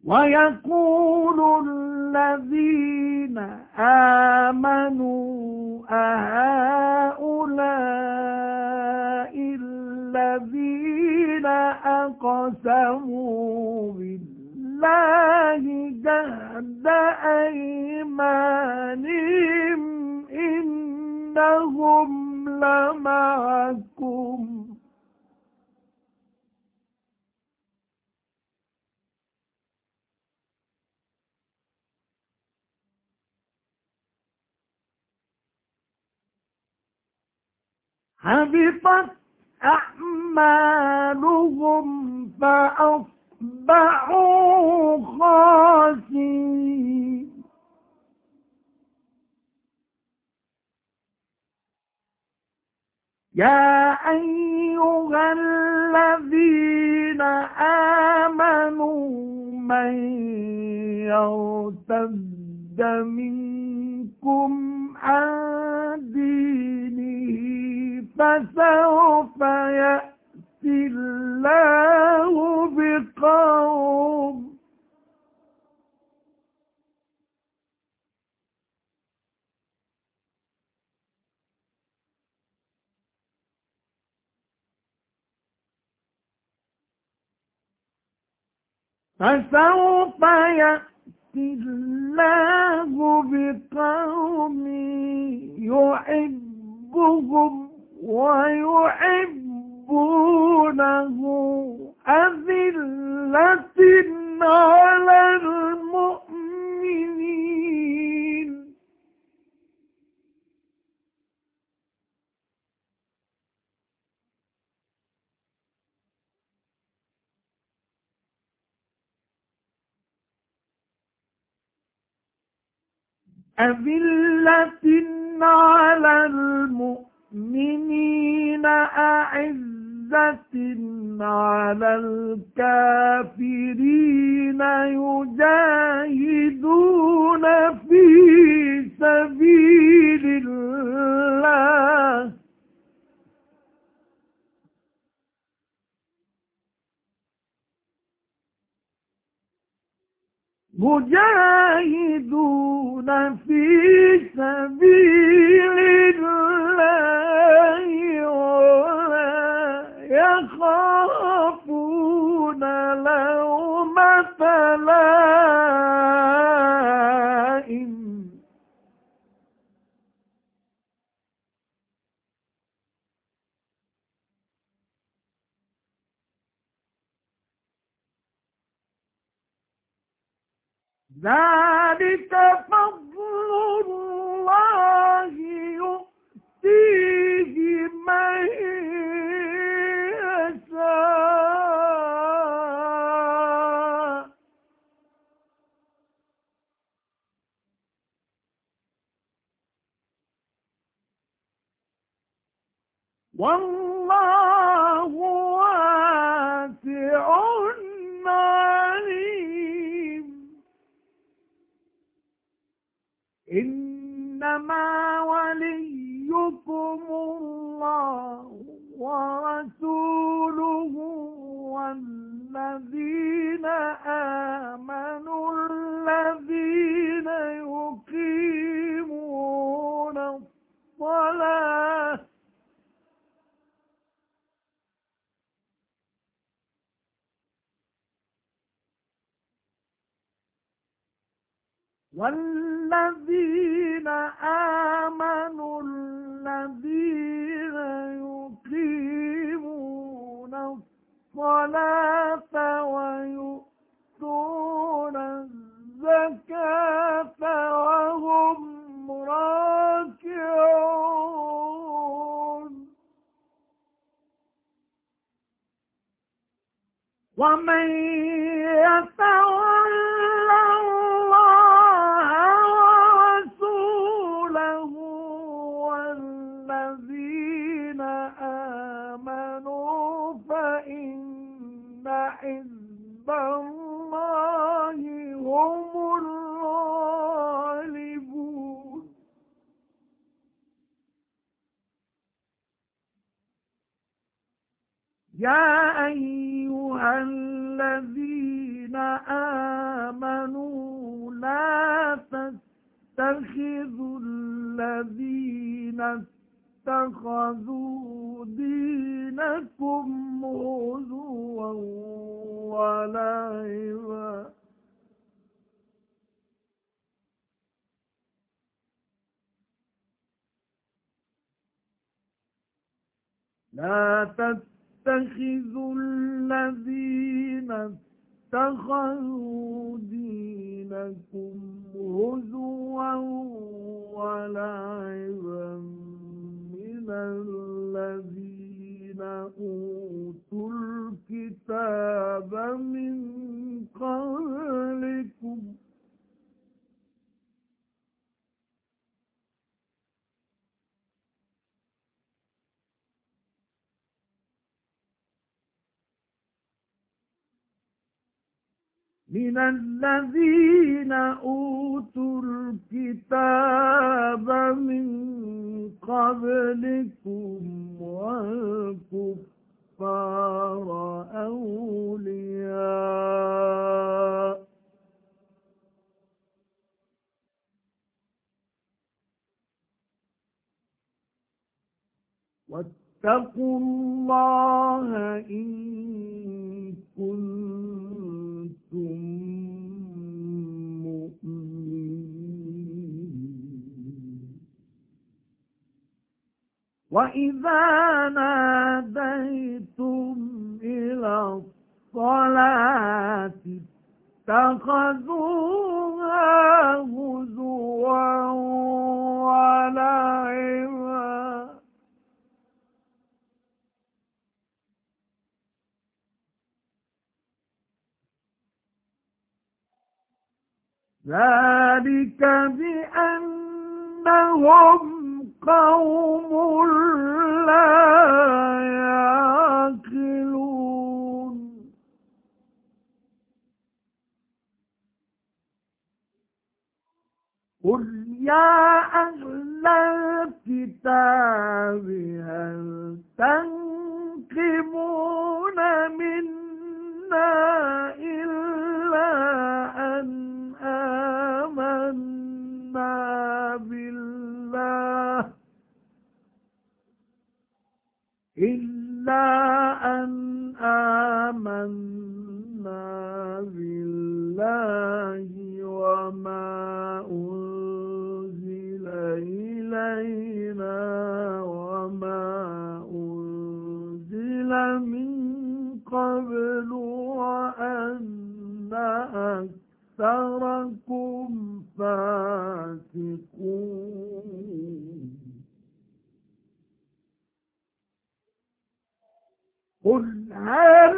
ويقول الذين آمنوا أهؤلاء الذين أقسموا بالله جهد أيمانهم إنهم لمعكم حبطت أعمالهم فأصبحوا خاسرين يا أيها الذين آمنوا من يرتد منكم عن دينه فسوف يأتي الله بقوم يحبهم ويحبونه أذلة على المؤمنين أذلة على المؤمنين أعزة على الكافرين يجاهدون في سبيل الله مجاهدون في سبيل الله ولا يخافون لومة لائم ذلك فضل الله يؤتيه من يشاء والله واسع عليم إنما وليكم الله ورسوله والذين آمنوا الذين يقيمون الصلاة والذين آمنوا الذين يقيمون الصلاة ويؤتون الزكاة وهم راكعون ومن يتول الله ورسوله والذين آمنوا فإن حزب الله هم الغالبون يا أيها الذين الذين اتخذوا دينكم هزوا ولعبا لا تتخذوا الذين اتخذوا دينكم هزوا ولعبا من الذين أوتوا الكتاب من قبلكم والكفار أولياء واتقوا الله إن كنتم مؤمنين وإذا ناديتم إلى الصلاة اتخذوها هزوا ولعبا ذلك بأنهم قوم لا يعقلون قل يا أهل الكتاب هل تنقمون منا إلا أن آمنا بالله وما أنزل إلينا وما أنزل من قبل وأن أكثركم فاسقون قل هل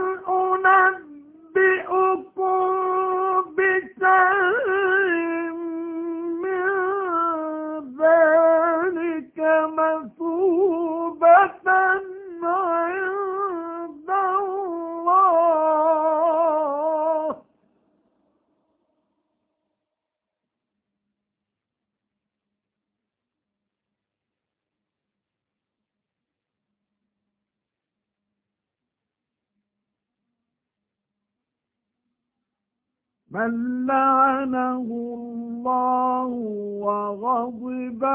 أنبئكم بشر من ذلك مثوبة عند الله من لعنه الله وغضب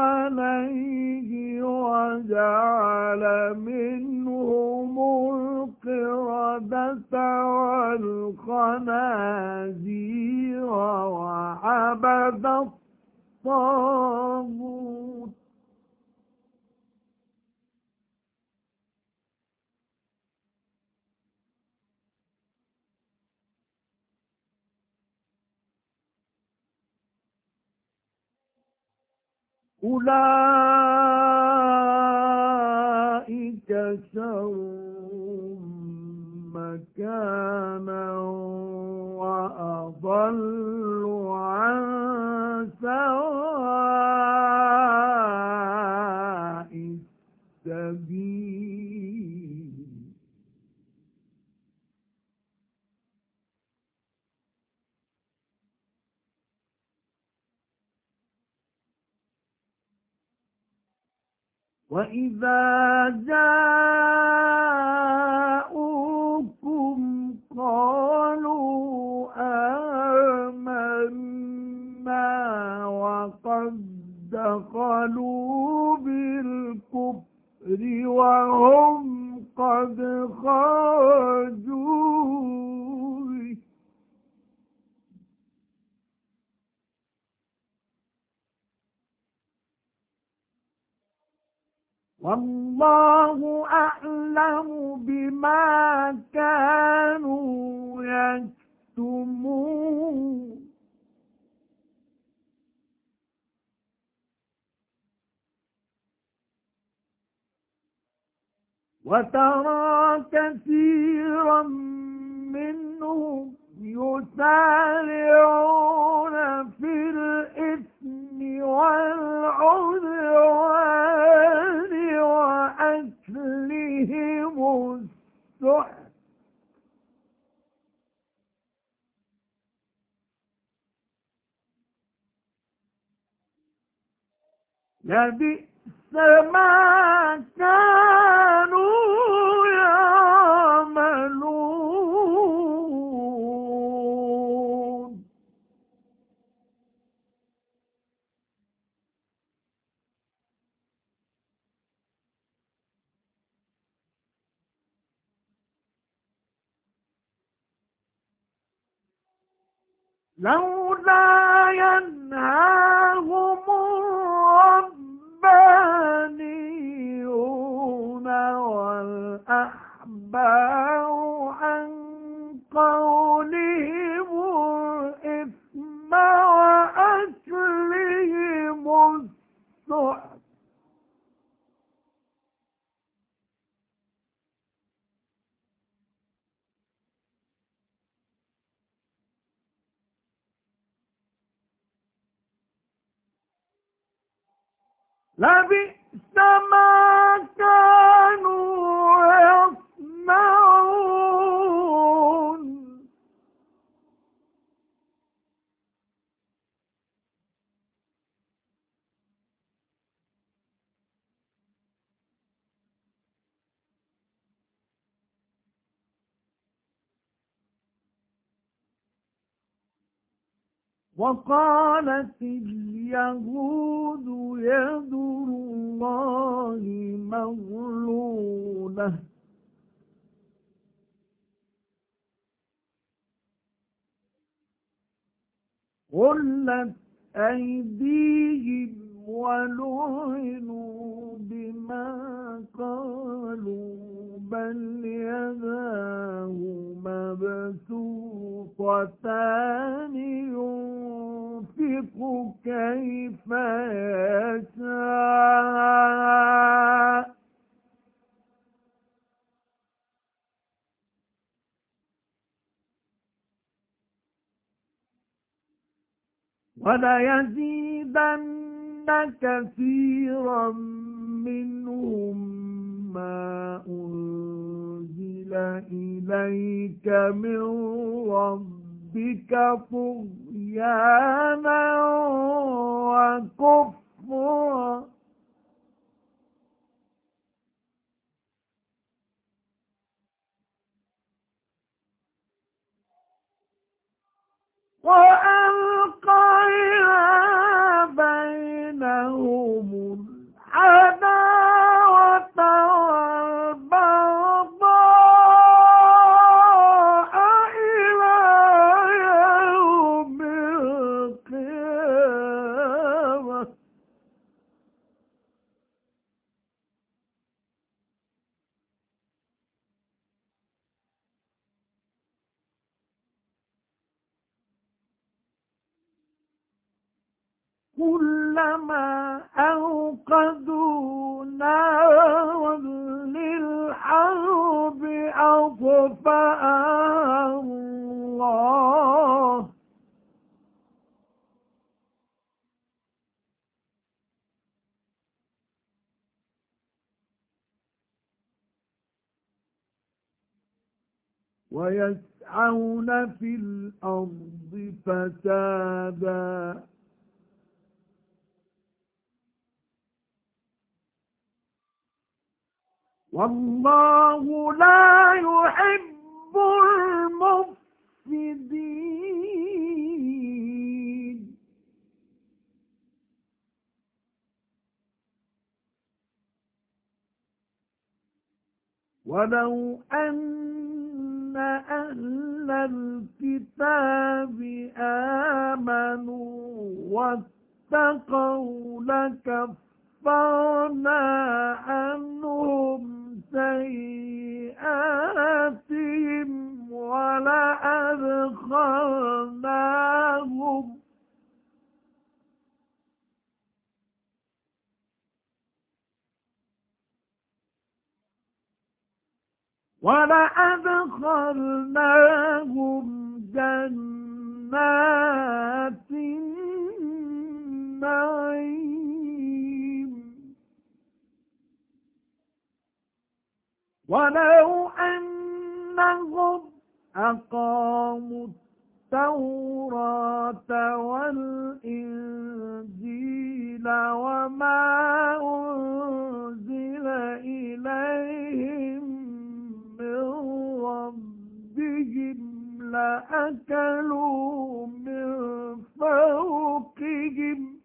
عليه وجعل منهم القردة والخنازير وعبد الطاغوت أولئك شر مكانا وأضل عن سواء السبيل وإذا جاءوكم قالوا آمنا وقالوا والله أعلم بما كانوا يكتمون وترى كثيرا منهم يسارعون في الإثم والعدوان وأكلهم السحت لبئس ما كانوا يعملون لولا ينهاهم الربانيون والأحبار عن قولهم الإثم وأكلهم السحت لبئس ما كانوا يصنعون وقالت اليهود يد الله مغلولة غلت أيديهم ولعنوا بما قالوا بل يداه مبسوطتان ينفق كيف يشاء وليزيدن كثيرا منهم ما أنزل إليك من ربك طغيانا وكفرا وألقينا بينهم العداوة والبغضاء إلى يوم القيامة كلما أوقدوا نارا للحرب أطفأها الله ويسعون في الأرض فسادا والله لا يحب المفسدين ولو أن أهل الكتاب آمنوا واتقوا لكفرنا كفرنا عنهم سيئاتهم ولأدخلناهم جنات النعيم ولو أنهم أقاموا التوراة والإنجيل وما أنزل إليهم من ربهم لأكلوا من فوقهم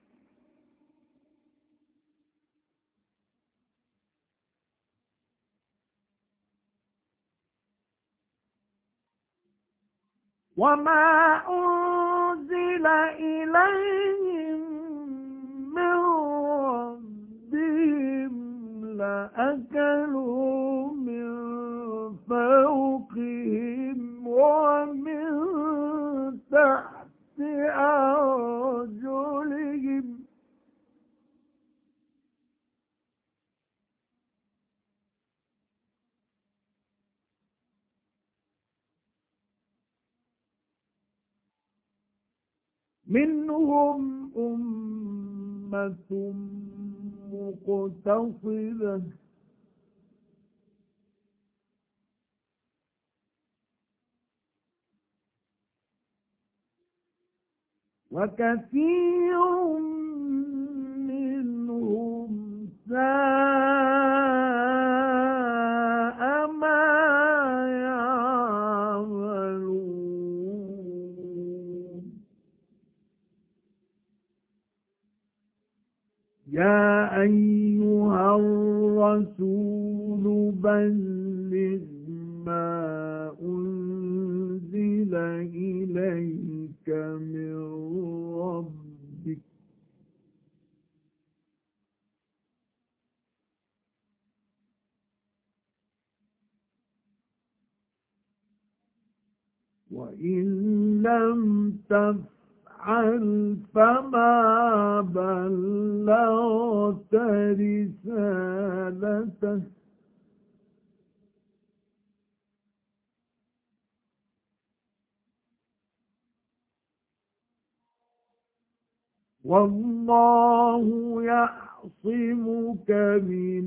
وما أنزل إليهم من ربهم لأكلوا من فوقهم ومن تحت أرجلهم منهم أمة مقتصدة وكثير منهم ساء ما يعملون يا أيها الرسول بلغ ما أنزل إليك من ربك وإن لم تفعل فما بلغت رسالته والله يعصمك من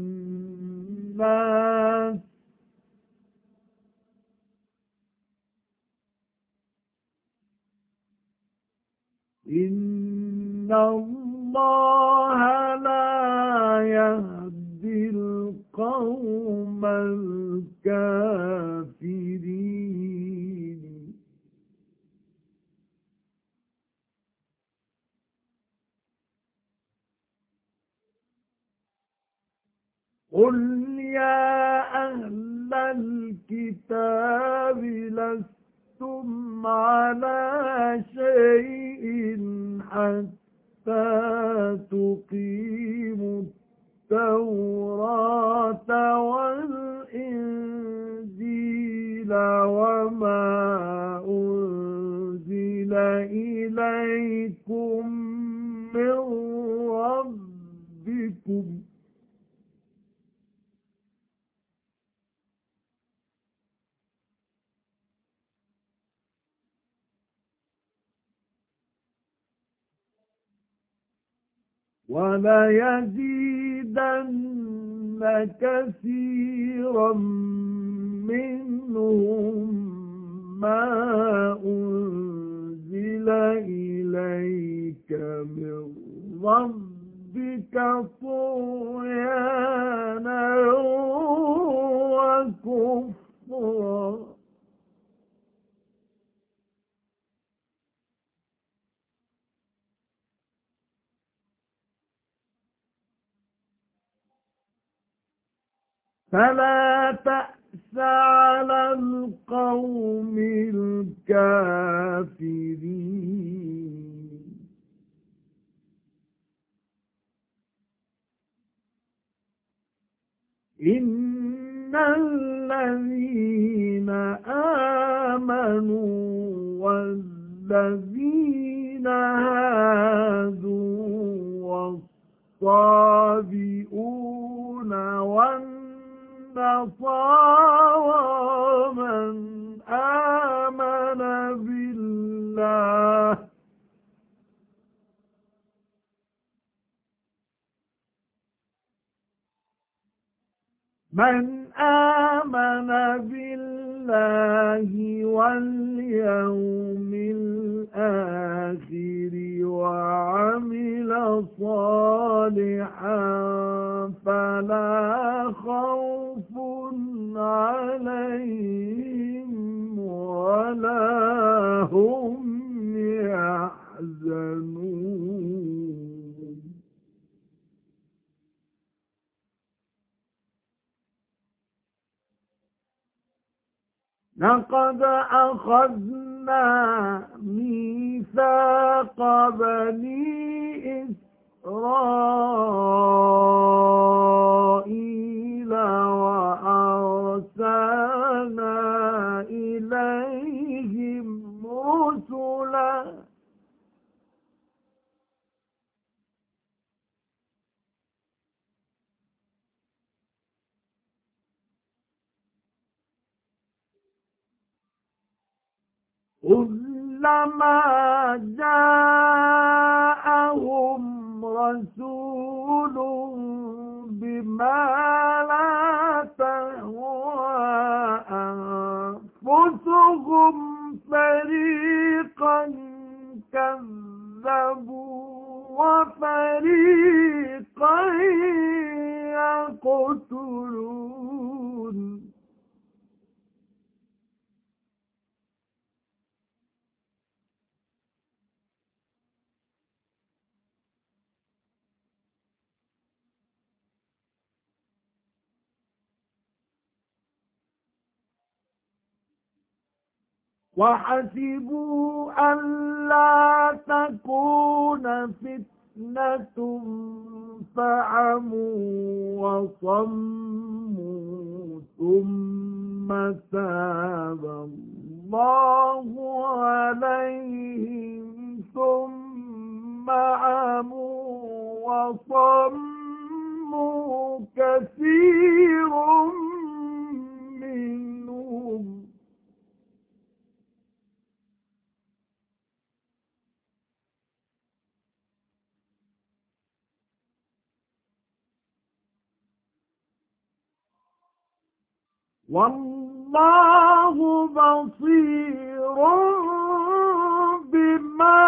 الناس إن الله لا يهدي القوم الكافرين قل يا أهل الكتاب لستم على شيء حتى تقيموا التوراة والإنجيل وما أنزل إليكم من ربكم وليزيدن كثيرا منهم ما أنزل إليك من ربك طغيانا وكفرا فلا تأس على القوم الكافرين إن الذين آمنوا والذين هادوا والصابئون والنصارى من آمن بالله واليوم الآخر وعمل صالحا فلا خوف عليهم ولا هم يحزنون. لقد أخذنا ميثاق بني إسرائيل وأرسلنا إليهم رسلا كلما جاءهم رسول بما لا تهوى أنفسهم فريقا كذبوا وفريقا يقتلون. وحسبوا ألا تكون فتنة فعموا وصموا ثم تاب الله عليهم ثم عموا وصموا كثير منهم. والله بصير بما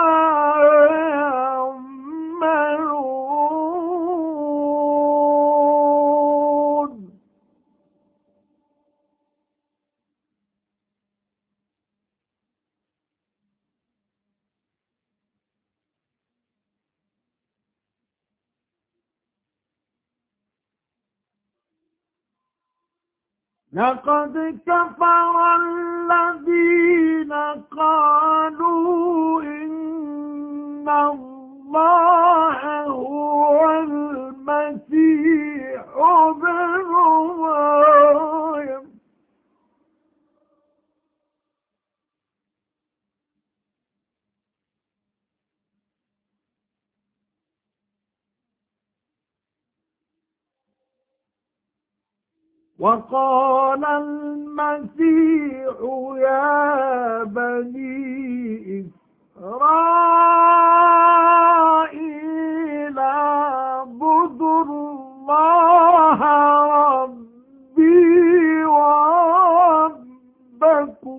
يعملون. لقد كفر الذين قالوا إن الله هو المسيح ابن مريم وقال المسيح يا بني إسرائيل اعبدوا الله ربي وربكم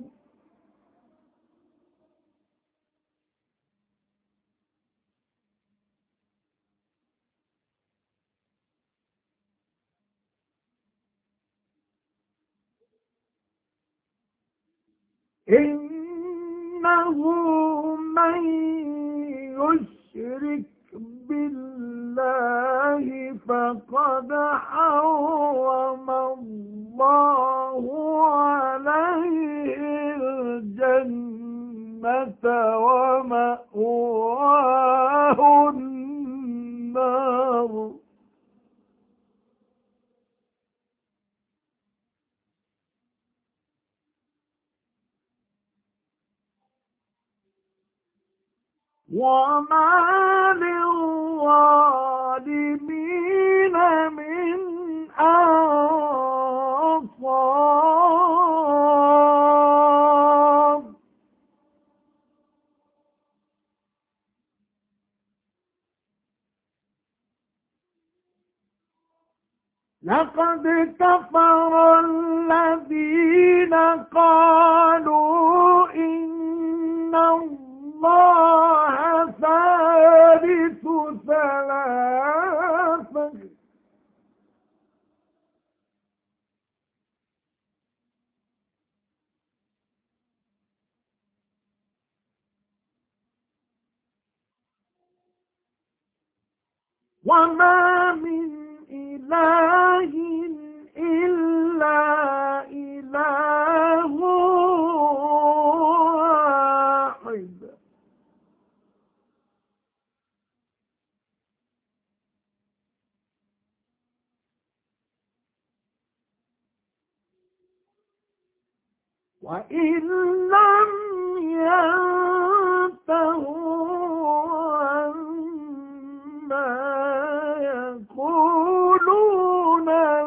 إنه من يشرك بالله فقد حرم الله عليه الجنة ومأواه النار وما للظالمين من أنصار. لقد كفر الذين قالوا إن الله ثالث ثلاثة وما من إله إلا إله واحد. وإن لم ينتهوا عما يقولون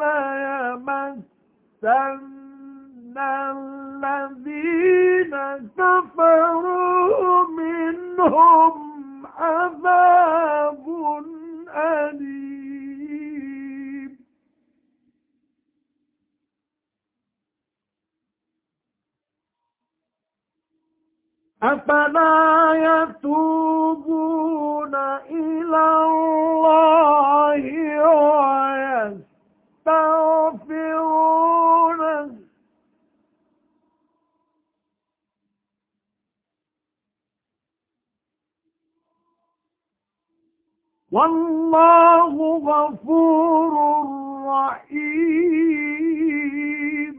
ليمسن الذين كفروا منهم عذاب أليم. أفلا يتوبون إلى الله ويستغفرونه والله غفور رحيم.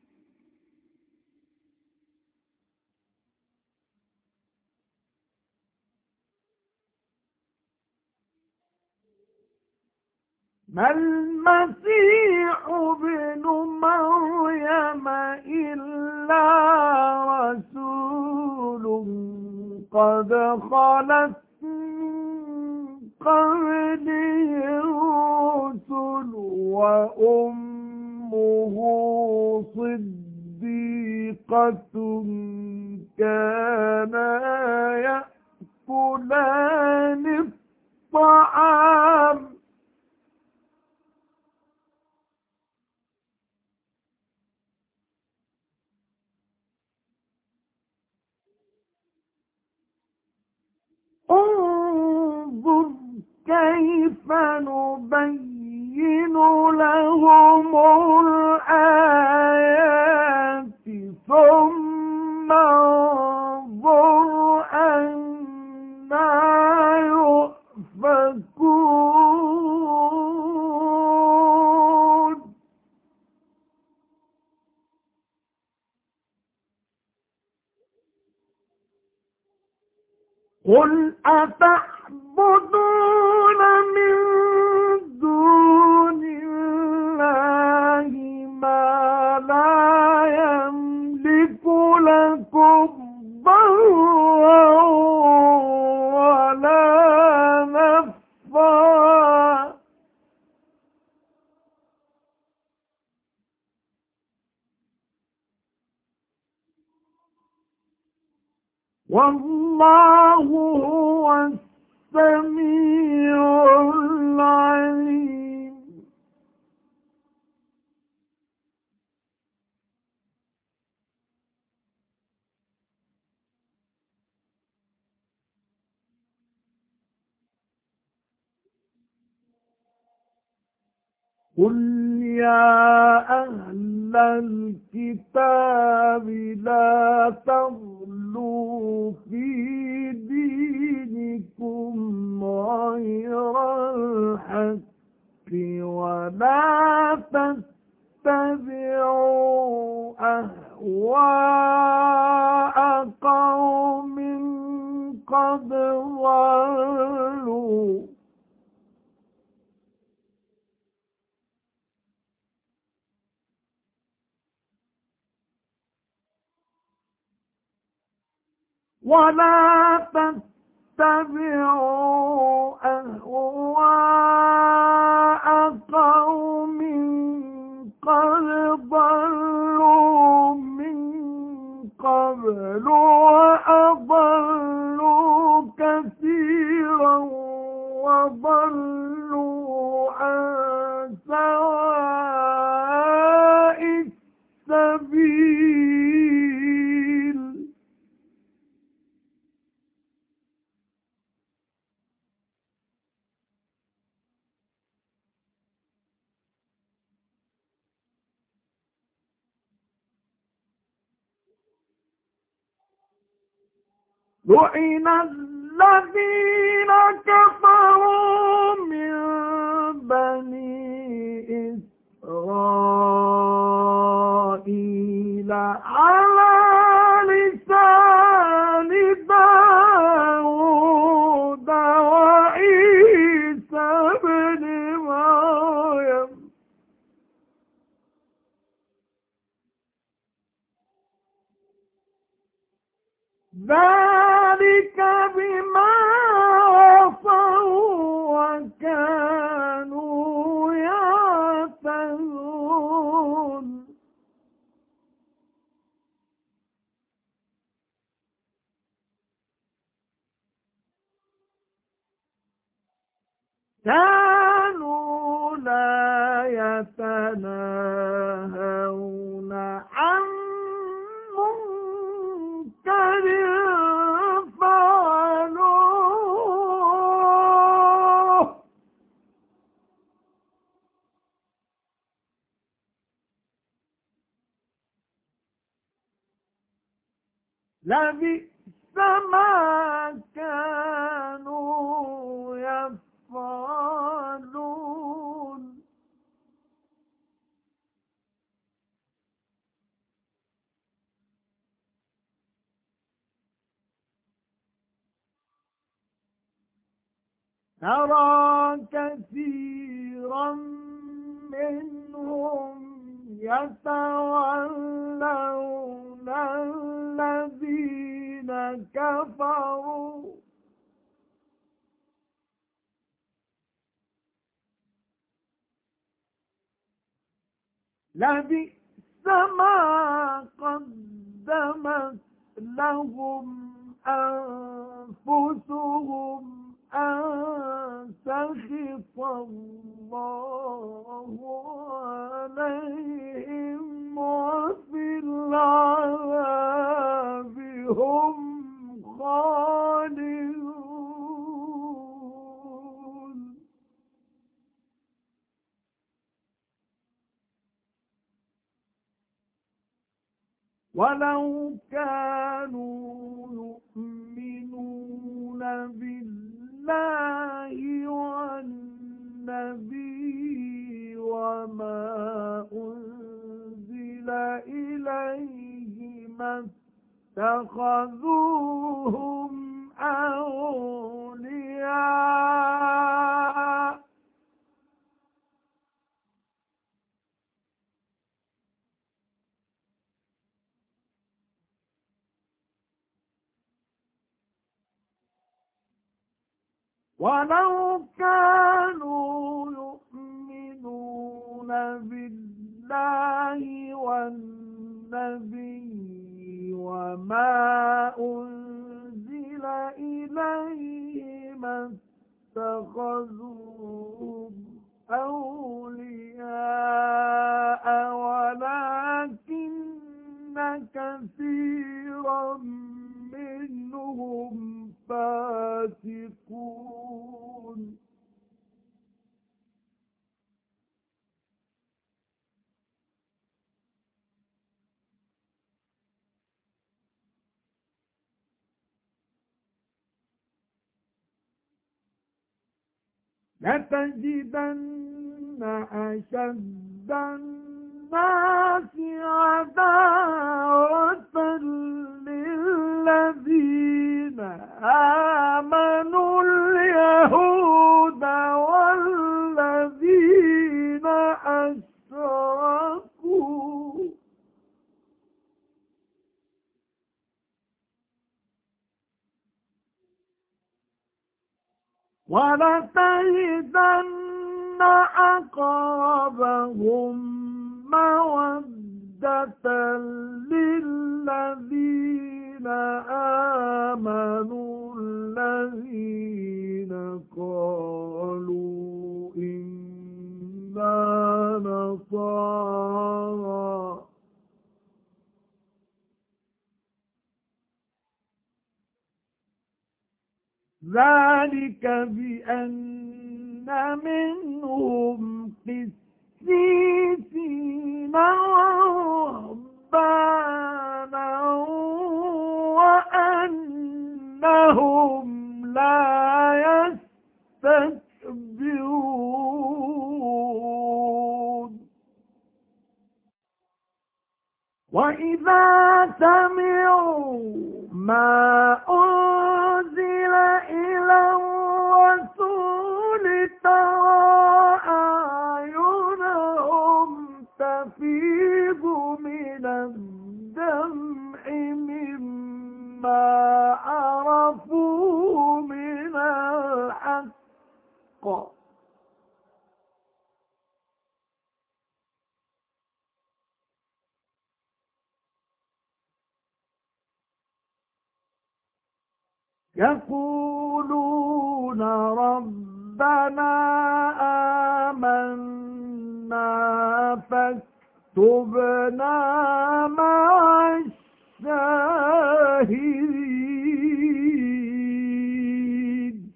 ما المسيح ابن مريم إلا رسول قد خلت من قبله الرسل وأمه صديقة كانا يأكلان الطعام. انظر كيف نبين لهم الآيات ثم انظر أنى يؤفكون. قل أتعبدون من دون الله ما لا يملك لكم ضرا ولا نفعا والله هو السميع العليم. قل يا أهل الكتاب لا تغلوا في دينكم غير الحق ولا تتبعوا أهواء قوم قد ضلوا ولا اتبعوا أهواء قوم قد ضلوا من قبل وأضلوا كثيرا وضلوا عن سواء السبيل. لعن الذين كفروا من بني إسرائيل على لسان داود وعيسى بن مريم ذلك بما عصوا وكانوا يعتدون. كانوا لا يتناهون عن منكر فعلوه لبئس ما كانوا يفعلون. ترى كثيرا منهم يتولون الذين كفروا لبئس ما قدمت لهم أنفسهم أن سخط الله عليهم وفي العذاب هم خالدون. ولو كانوا يؤمنون بالله والنبي وما أنزل إليه ما اتخذوهم أولياء ولو كانوا يؤمنون بالله والنبي وما أنزل إليه ما اتخذوهم أولياء ولكن كثيرا منهم فاسقون. لتجدن أشد الناس عداوة للذين آمنوا اليهود والذين أشركوا ولتجدن أقربهم مودة للذين آمنوا الذين قالوا إنا نصارى ذلك بأن منهم قسيسين ورهبانا وأنهم لا يستكبرون وإذا سمعوا ما أنزل إلى الرسول ترى أعينهم تفيض من الدمع مما عرفوا من الحق يقولون ربنا آمنا فاكتبنا مع الشاهدين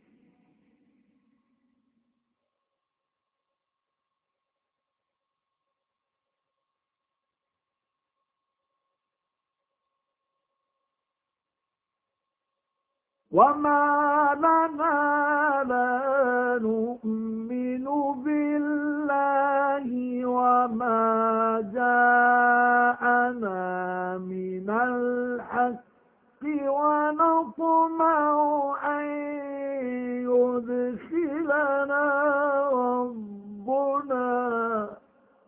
وما لنا لا نؤمن بالله وما جاءنا من الحق ونطمع أن يدخلنا ربنا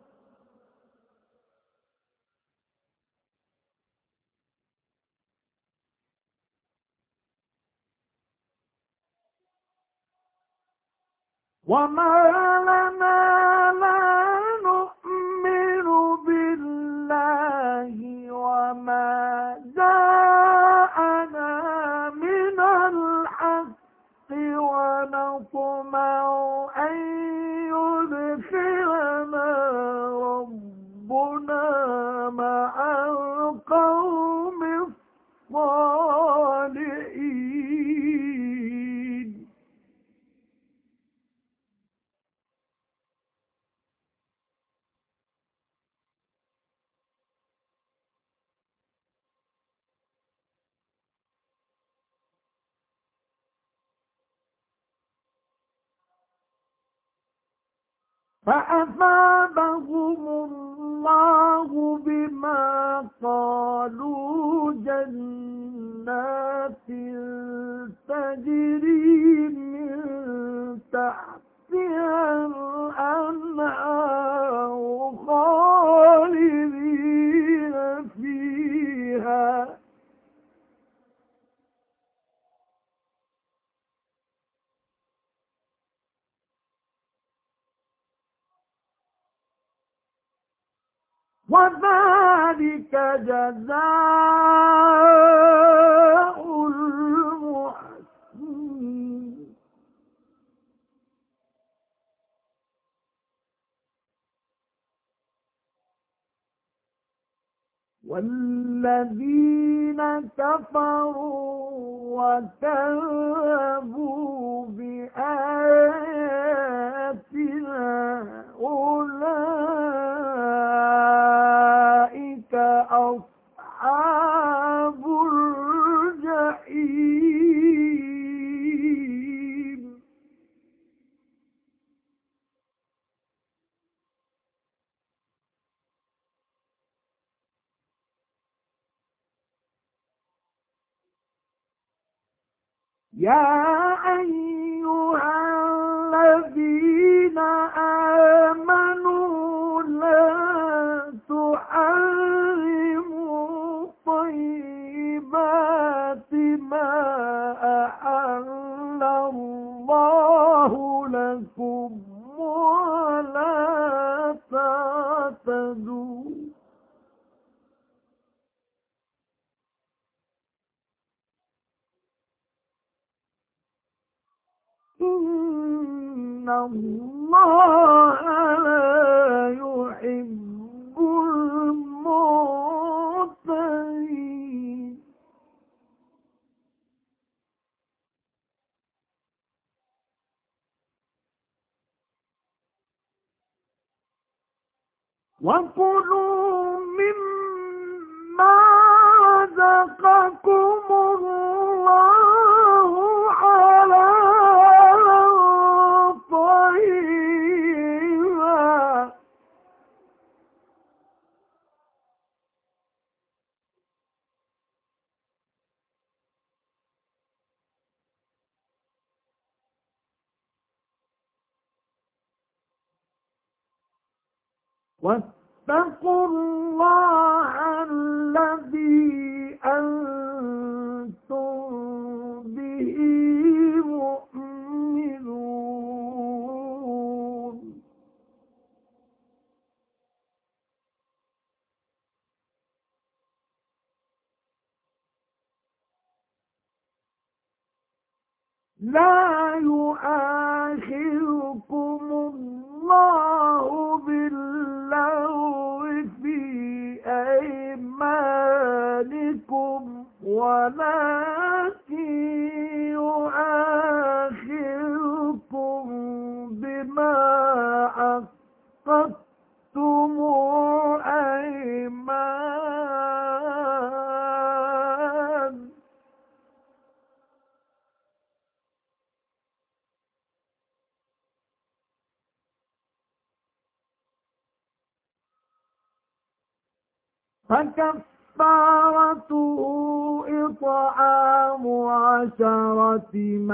وما لنا لا نؤمن بالله وما جاءنا من الحق ونطمع أن يدخلنا ربنا مع القوم الصالحين فأثابهم الله بما قالوا جنات تجري من تحتها الأنهار خالدين فيها وذلك جزاء المحسنين والذين كفروا وكذبوا بآياتنا أولئك أصحاب الجحيم يا أيها الذين آمنوا لا تحرموا طيبات ما أحل الله إن الله لا يحب المعتدين وكلوا مما رزقكم الله حلالا طيبا واتقوا الله الذي أنتم به مؤمنون لا يؤاخذكم الله باللغو في أيمانكم ولكن يؤاخذكم بما عقدتم الأيمان فكفارته إطعام 10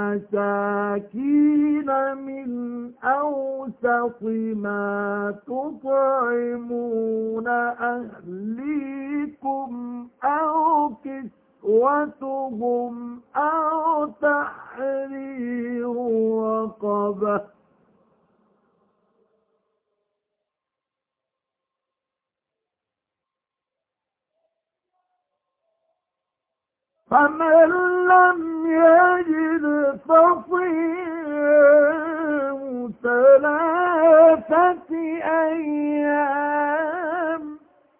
مساكين من أوسط ما تطعمون أهليكم أو كسوتهم أو تحرير رقبة فمن لم يجد فصيام 3 أيام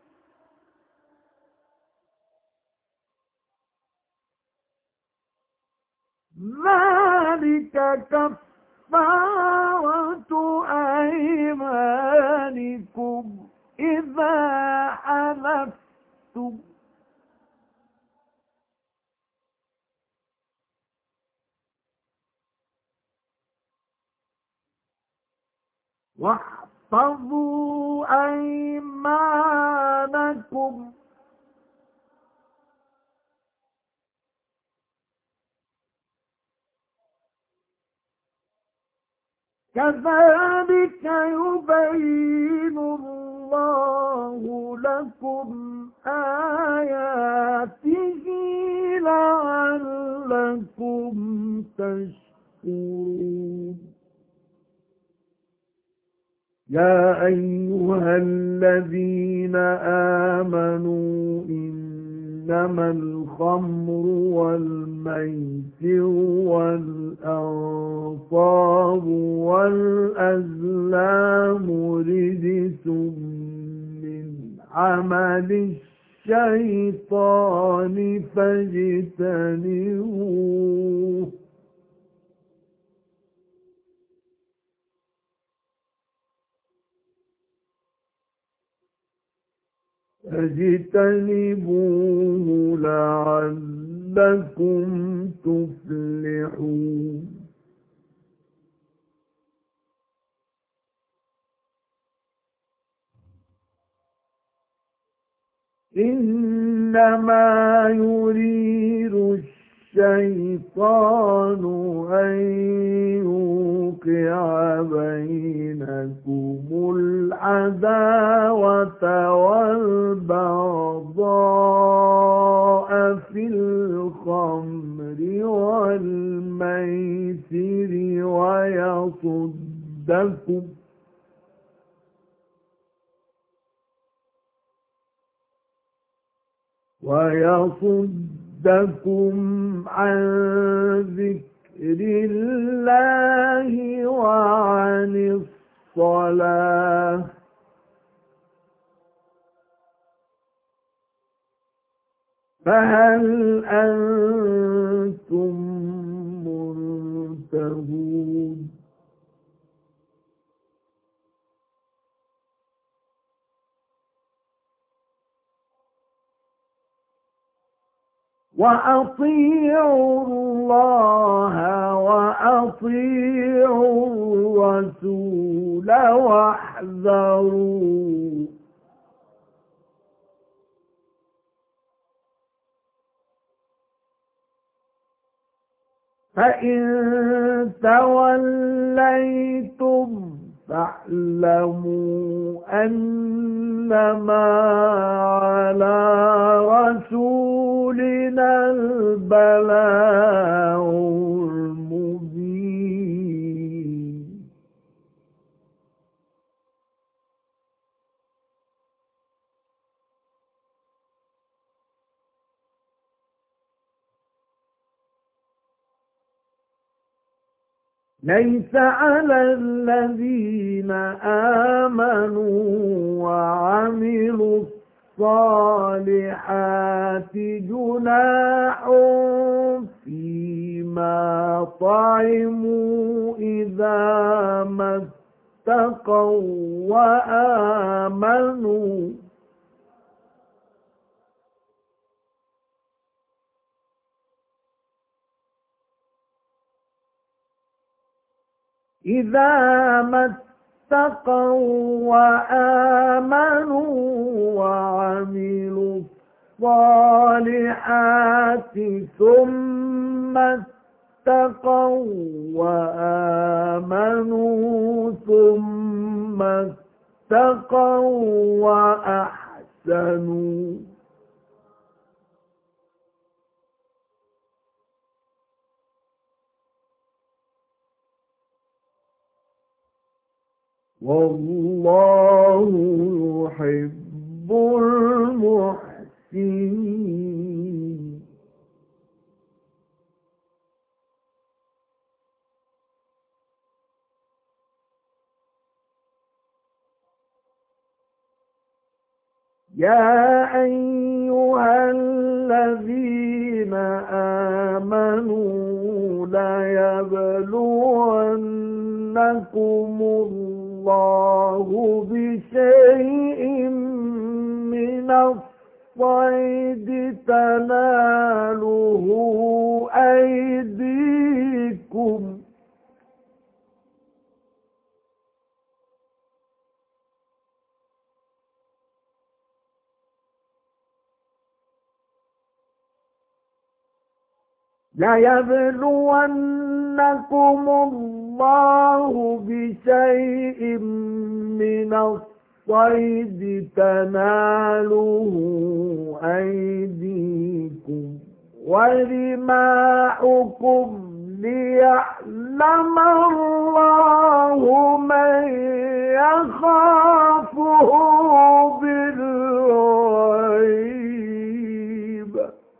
ذلك كفارة أيمانكم إذا حلفتم واحفظوا أيمانكم كذلك يبين الله لكم آياته لعلكم تشكرون يا أيها الذين آمنوا إنما الخمر والميسر والأنصاب والأزلام رجس من عمل الشيطان فاجتنبوه لعلكم تفلحون إنما يريد الشيطان أن يوقع بينكم العداوة والبغضاء في الخمر والميسر ويصدكم عن ذكر الله وعن الصلاة فهل أنتم منتهون وأطيعوا الله وأطيعوا الرسول واحذروا فإن توليتم فاعلموا أنما على رسولنا البلاغ المبين ليس على الذين آمنوا وعملوا الصالحات جناح فيما طعموا إذا ما اتقوا وآمنوا وعملوا الصالحات ثم اتقوا وآمنوا ثم اتقوا وأحسنوا والله يحب المحسنين يا أيها الذين آمنوا ليبلونكم الله بشيء من الصيد تناله أيديكم ليبلونكم الله بشيء من الصيد تناله أيديكم ورماحكم ليعلم الله من يخافه بالغيب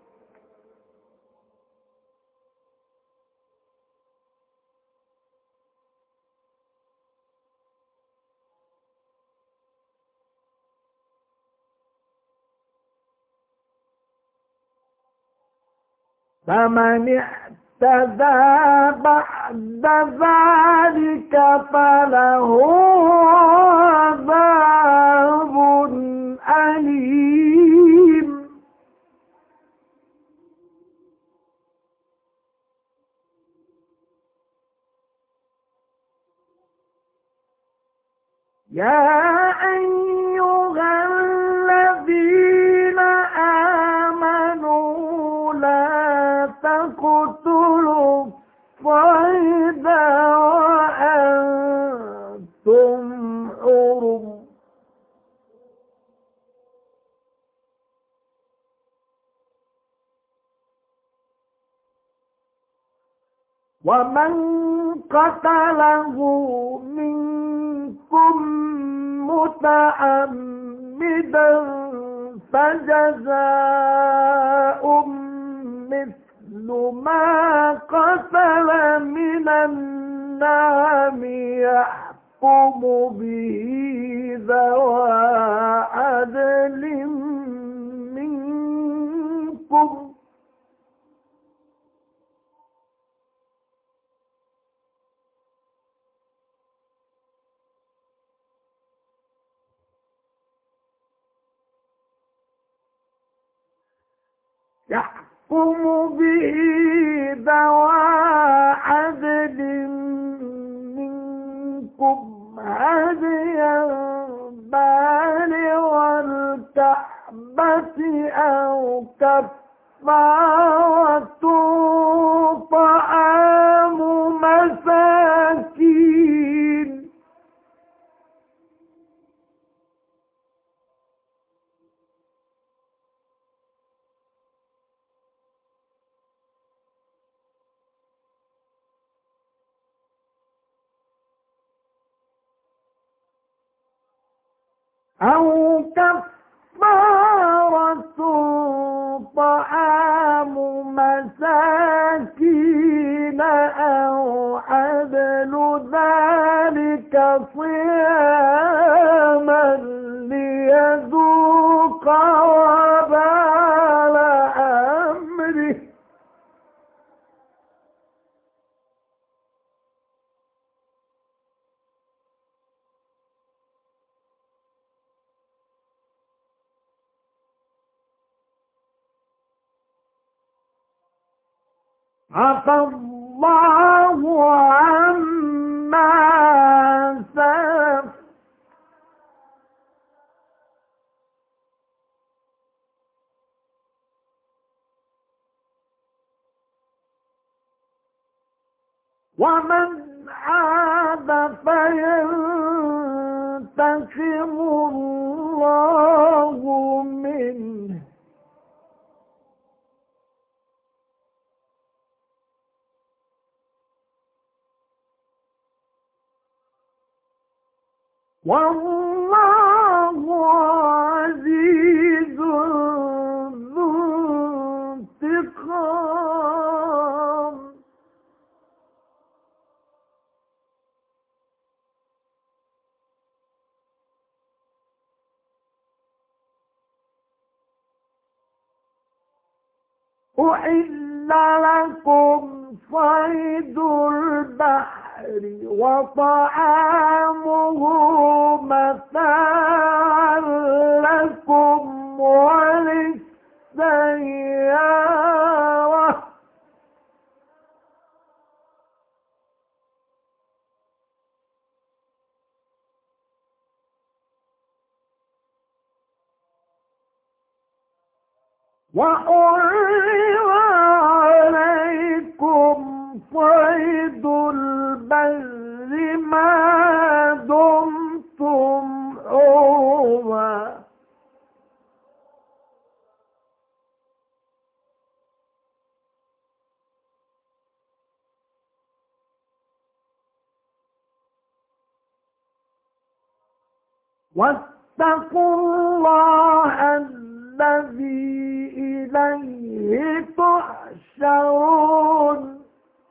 فمن اعتدى بعد ذلك فله عذاب أليم يا أيها الذين آمنوا لا تقتلوا الصيد وأنتم حرم ومن قتله منكم متعمدا فجزاء مثل مثل ما قتل من النعم يحكم به ذوى عدل منكم هديا بالغ الكعبة أو كفارة طعام مساكين أو عدل ذلك صياما ليذوق وبال أمره عفى الله عما سلف ومن عاد فينتقم الله منه والله عزيز ذو انتقام أحل لكم صيد البحر وطعامه متاعا لكم وللسيارة وحرم عليكم صيد البر ما دمتم حرما واتقوا الله الذي إليه تحشرون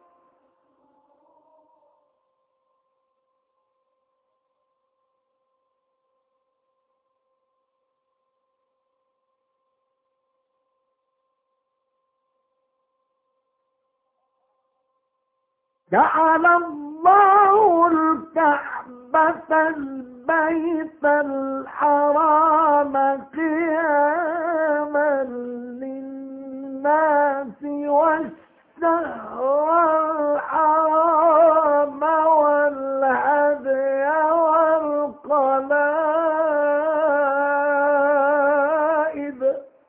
جعل الله الكعبة البيت الحرام قياما للناس والشهر الحرام والهدي والقلائد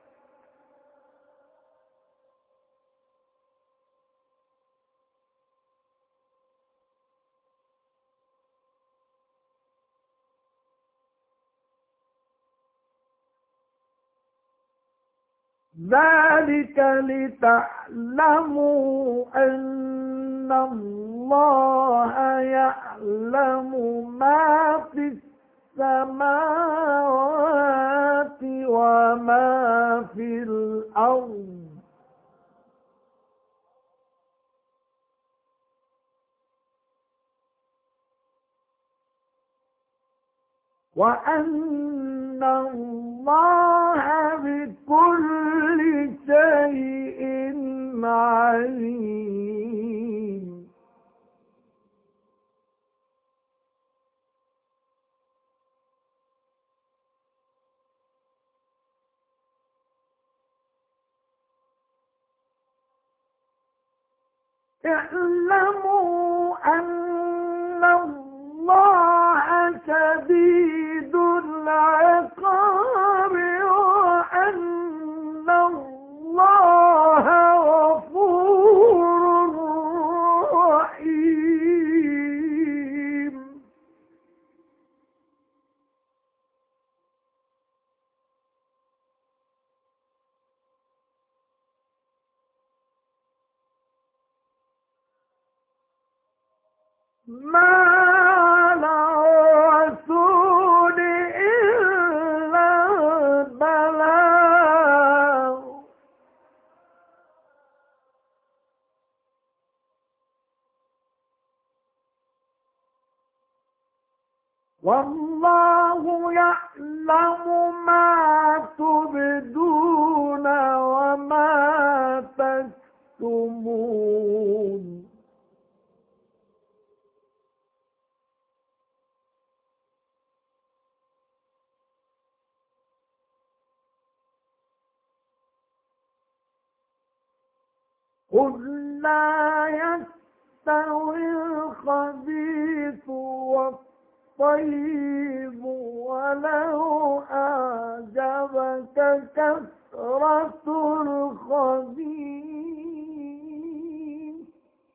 ذلك لتعلموا أن الله يعلم ما في السماوات وما في الأرض وأن الله بكل شيء عليم. اعلموا أن الله شديد العقاب وأن الله غفور رحيم. ما على الرسول إلا البلاغ، والله يعلم ما تبدون وما تكتمون. قل لا يستوي الخبيث والطيب ولو أعجبك كثرة الخبيث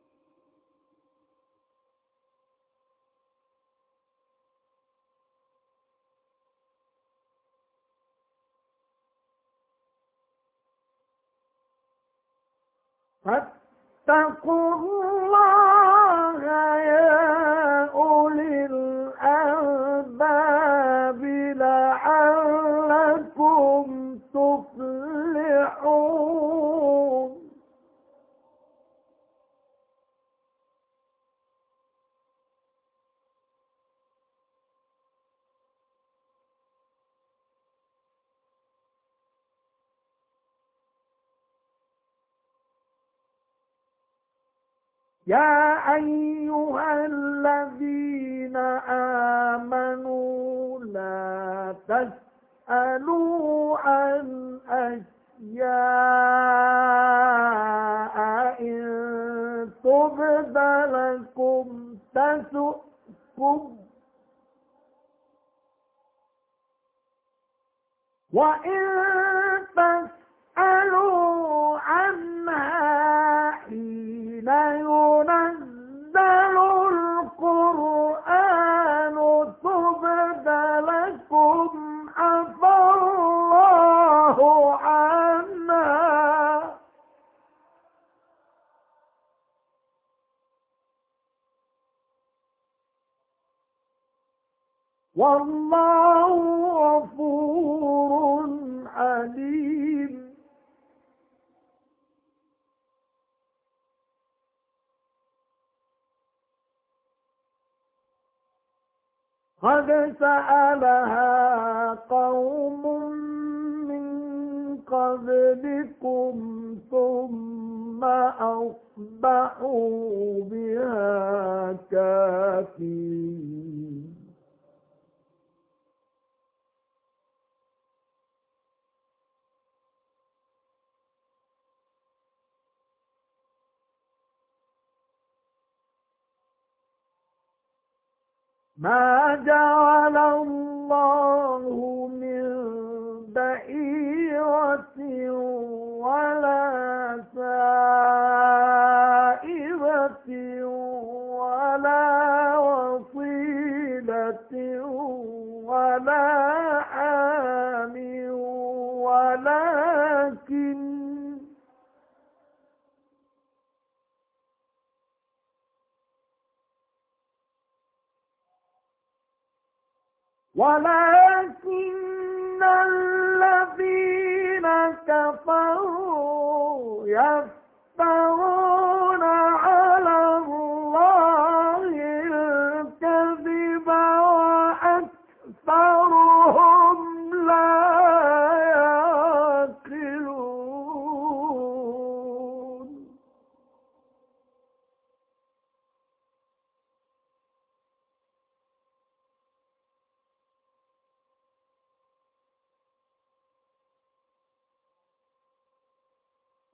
فاتقوا الله يا أولي الألباب لعلكم تفلحون. يا أيها الذين آمنوا لا تسألوا عن أشياء إن تبد لكم تسؤكم وإن تسألوا عنها حين ينزل القرآن تبد لكم عفى الله عنها والله غفور حليم. قد سألها قوم من قبلكم ثم أصبحوا بها كافرين. ما جعل الله من بحيرة ولا سائبة ولا وصيلة ولا حام ولكن الذين كفروا يفترون على الله الكذب وأكثرهم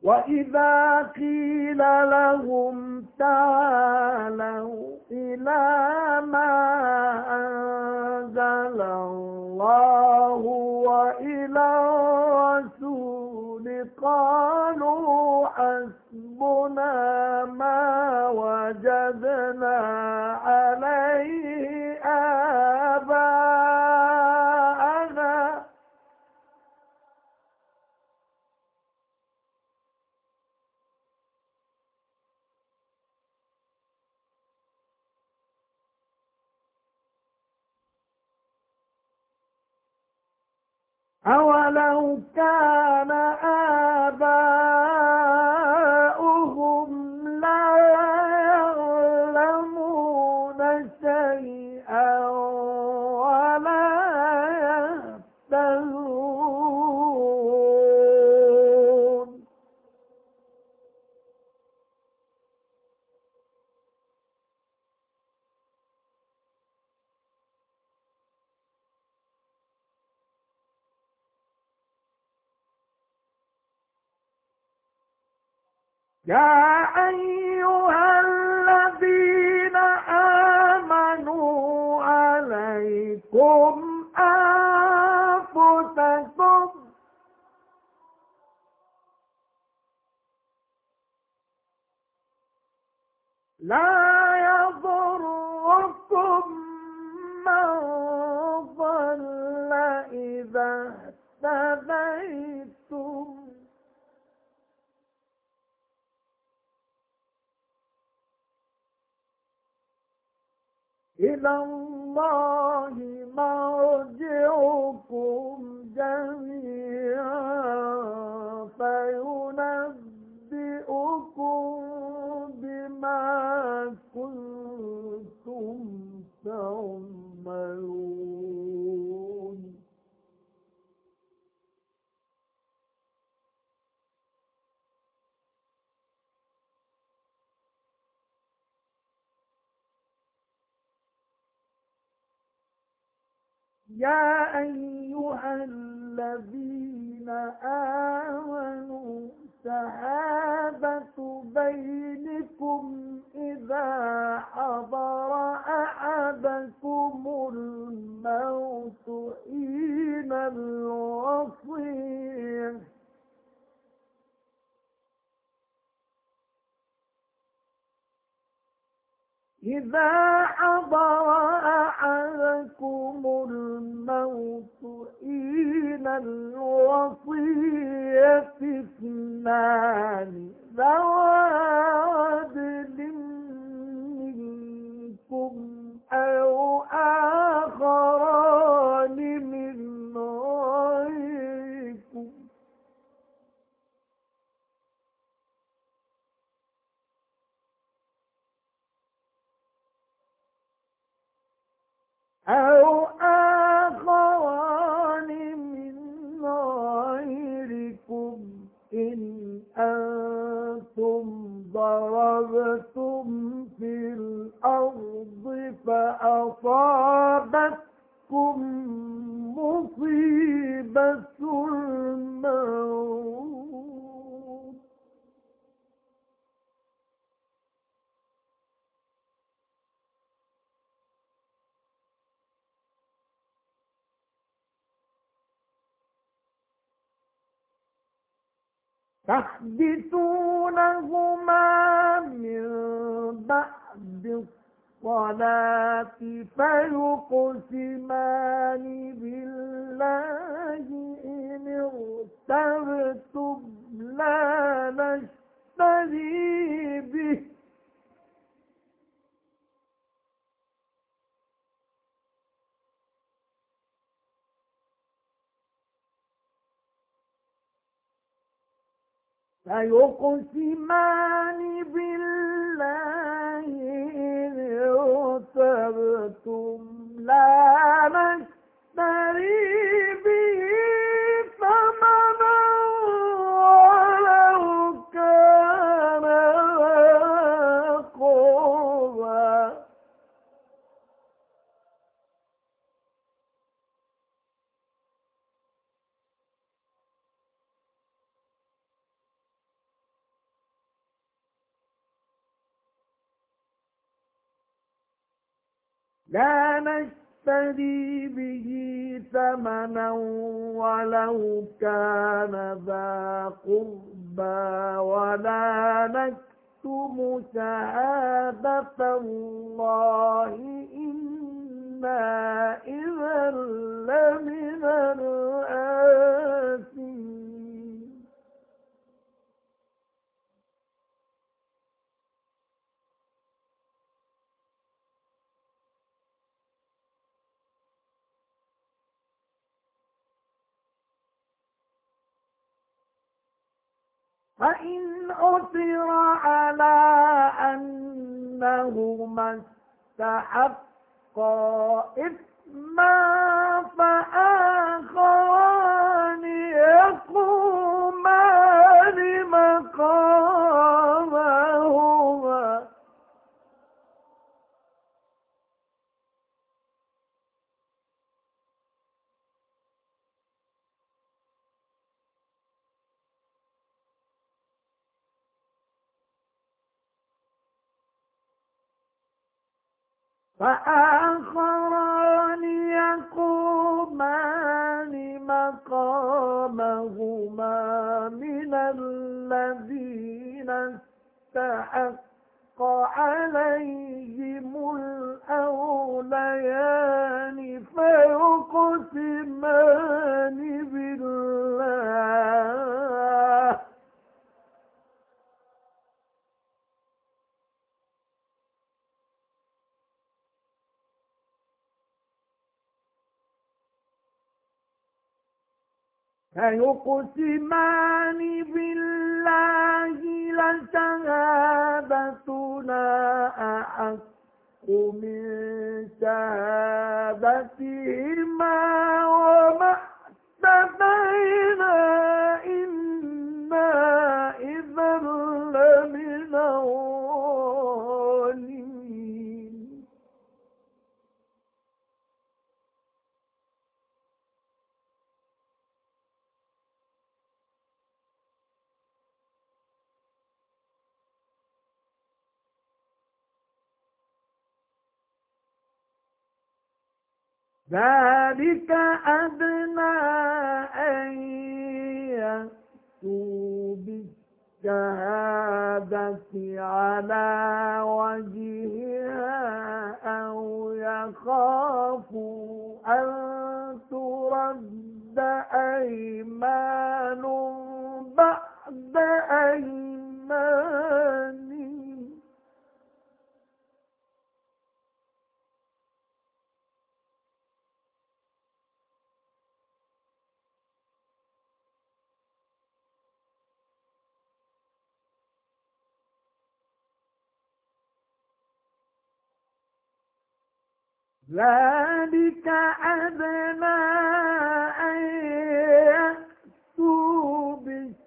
وإذا قيل لهم تعالوا إلى ما أنزل الله وإلى الرسول قالوا حسبنا ما وجدنا عليه آباءنا أولو كان آباؤهم لا يعلمون شيئا ولا يهتدون يا أيها الذين آمنوا عليكم أنفسكم لا يضركم من ضل إذا اهتديتم إلى الله مرجعكم جميعا فينبئكم بما كنتم تعملون يا أيها الذين آمنوا شهادة بينكم إذا حضر أحدكم الموت حين الوصية إذا حضر أحدكم الموت حين الوصية اثنان ذوى عدل منكم أو آخران من غيركم إن أنتم ضربتم في الأرض فأصابتكم مصيبة الموت تحدثونهما من بعد الصلاة فيقسمان بالله إن ارتبتم لا نشتري به فيقسمان بالله إن ارتبتم لا نشتري به ثمنا ولو كان ذا قربى لا نشتري به ثمنا ولو كان ذا قربى ولا نكتم شهادة الله إنا إذا لمن الآثمين. فإن عثر على أنهما استحقا إثما فآخران يقومان مقامهما مقامهما من الذين استحق عليهم الأوليان فيقسمان بالله لشهادتنا أحق من شهادتهما وما اعتدينا إنا إذا لمن الظالمين. ذلك أدنى أن يأتوا بالشهادة على وجهها أو يخافوا أن ترد أيمان بعد أيمانهم ذلك أدنى أن يأتوا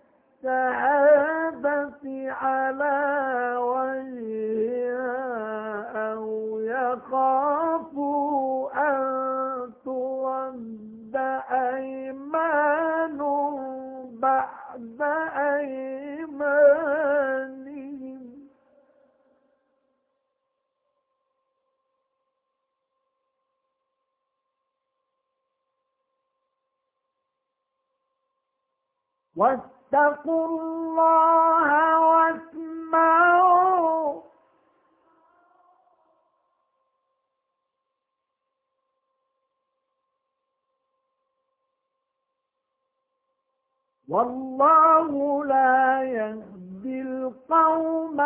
بالشهادة على وجهها أو يخافوا أن ترد أيمان بعد أيمانهم واتقوا الله واسمعوا والله لا يهدي القوم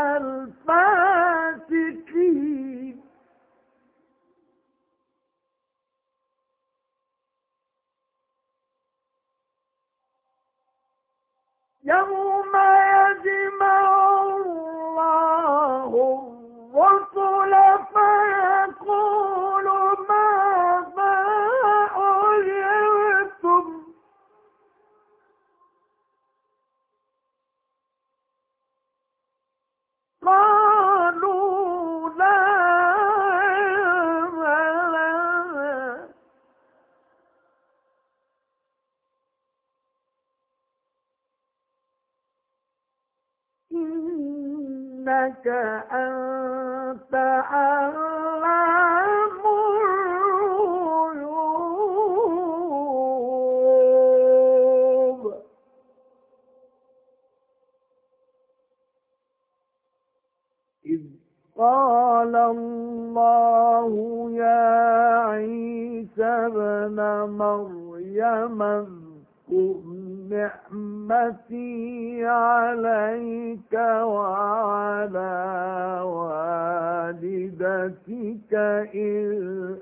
الفاسقين. يوم يجمع الله الرسل فيقول ماذا أجبتم قالوا لا علم لنا إنك أنت علام الله يا عيسى ابن مريم اذكر نعمتي عليك وعلى والدتك إذ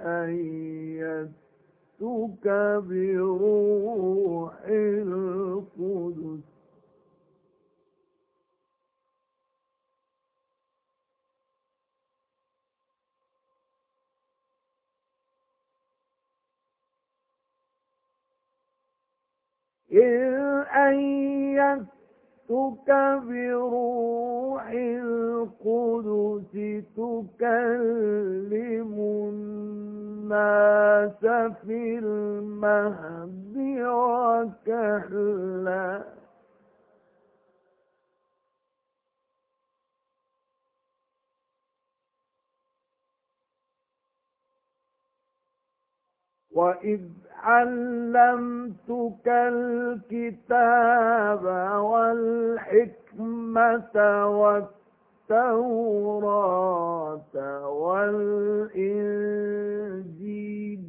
أيدتك بروح القدس بروح القدس تكلم الناس في المهد وكهلا وإذ علمتك الكتاب والحكمة والتوراة والإنجيل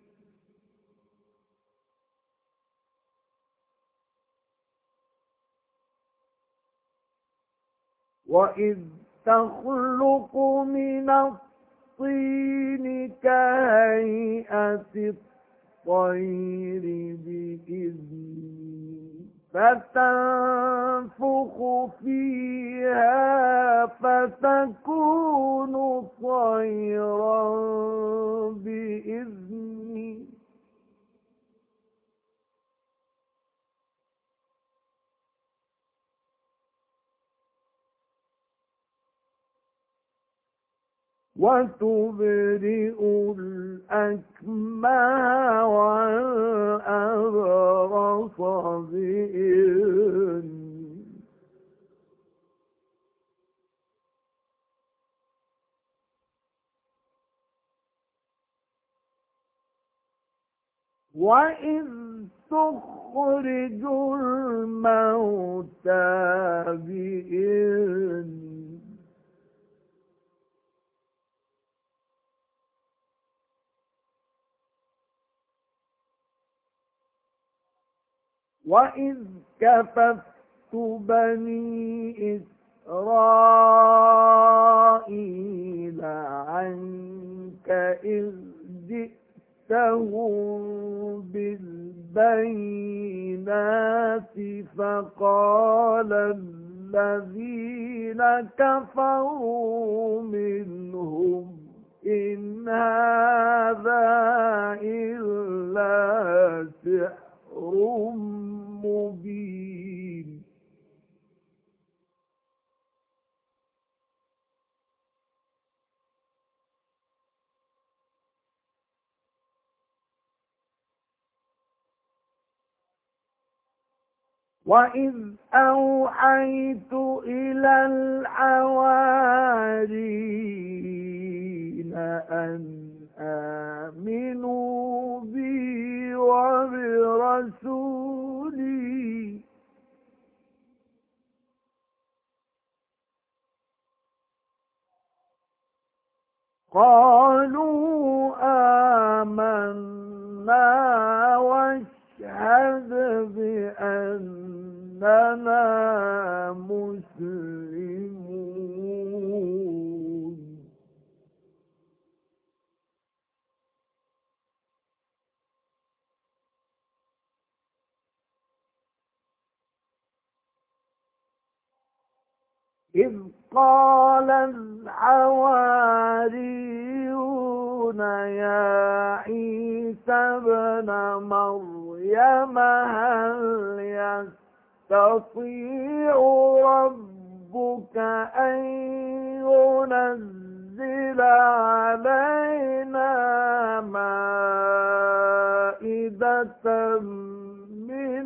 وإذ تخلق من الطين كهيئة الطير بإذني فتنفخ فيها فتكون طيرا بإذني وتبرئ الأكمه والأبرص بإذني وإذ تخرج الموتى بإذني وإذ كففت بني إسرائيل عنك إذ جئتهم بالبينات فقال الذين كفروا منهم إن هذا إلا سحر مبين وإذ أوحيت إلى الحواريين أن آمنوا بي وبرسولي قالوا آمنا واشهد بأننا مسلمون إذ قال الحواريون يا عيسى ابن مريم هل يستطيع ربك أن ينزل علينا مائدة من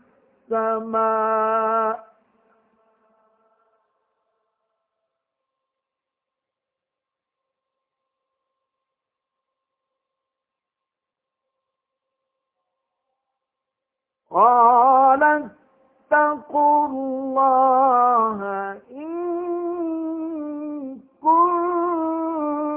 السماء قال اتقوا الله إن كنتم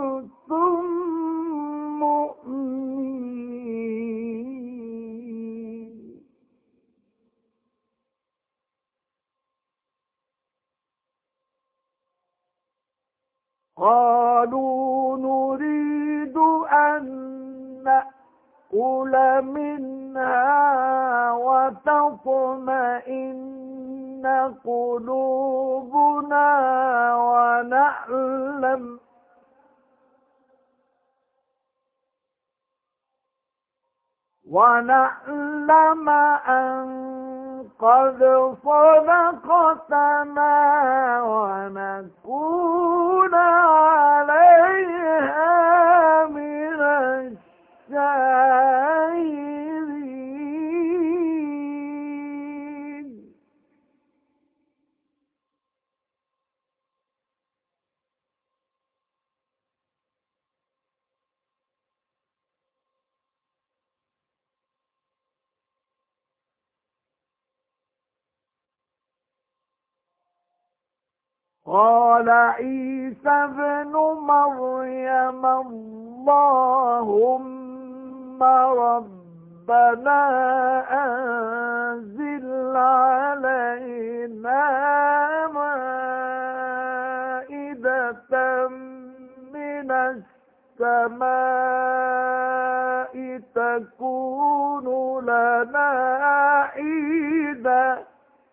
لنأكل منها وتطمئن قلوبنا ونعلم أن قد صدقتنا ونكون عليها من الشاهدين. قال عيسى ابن مريم اللهم ربنا أنزل علينا مائدة من السماء تكون لنا عيدا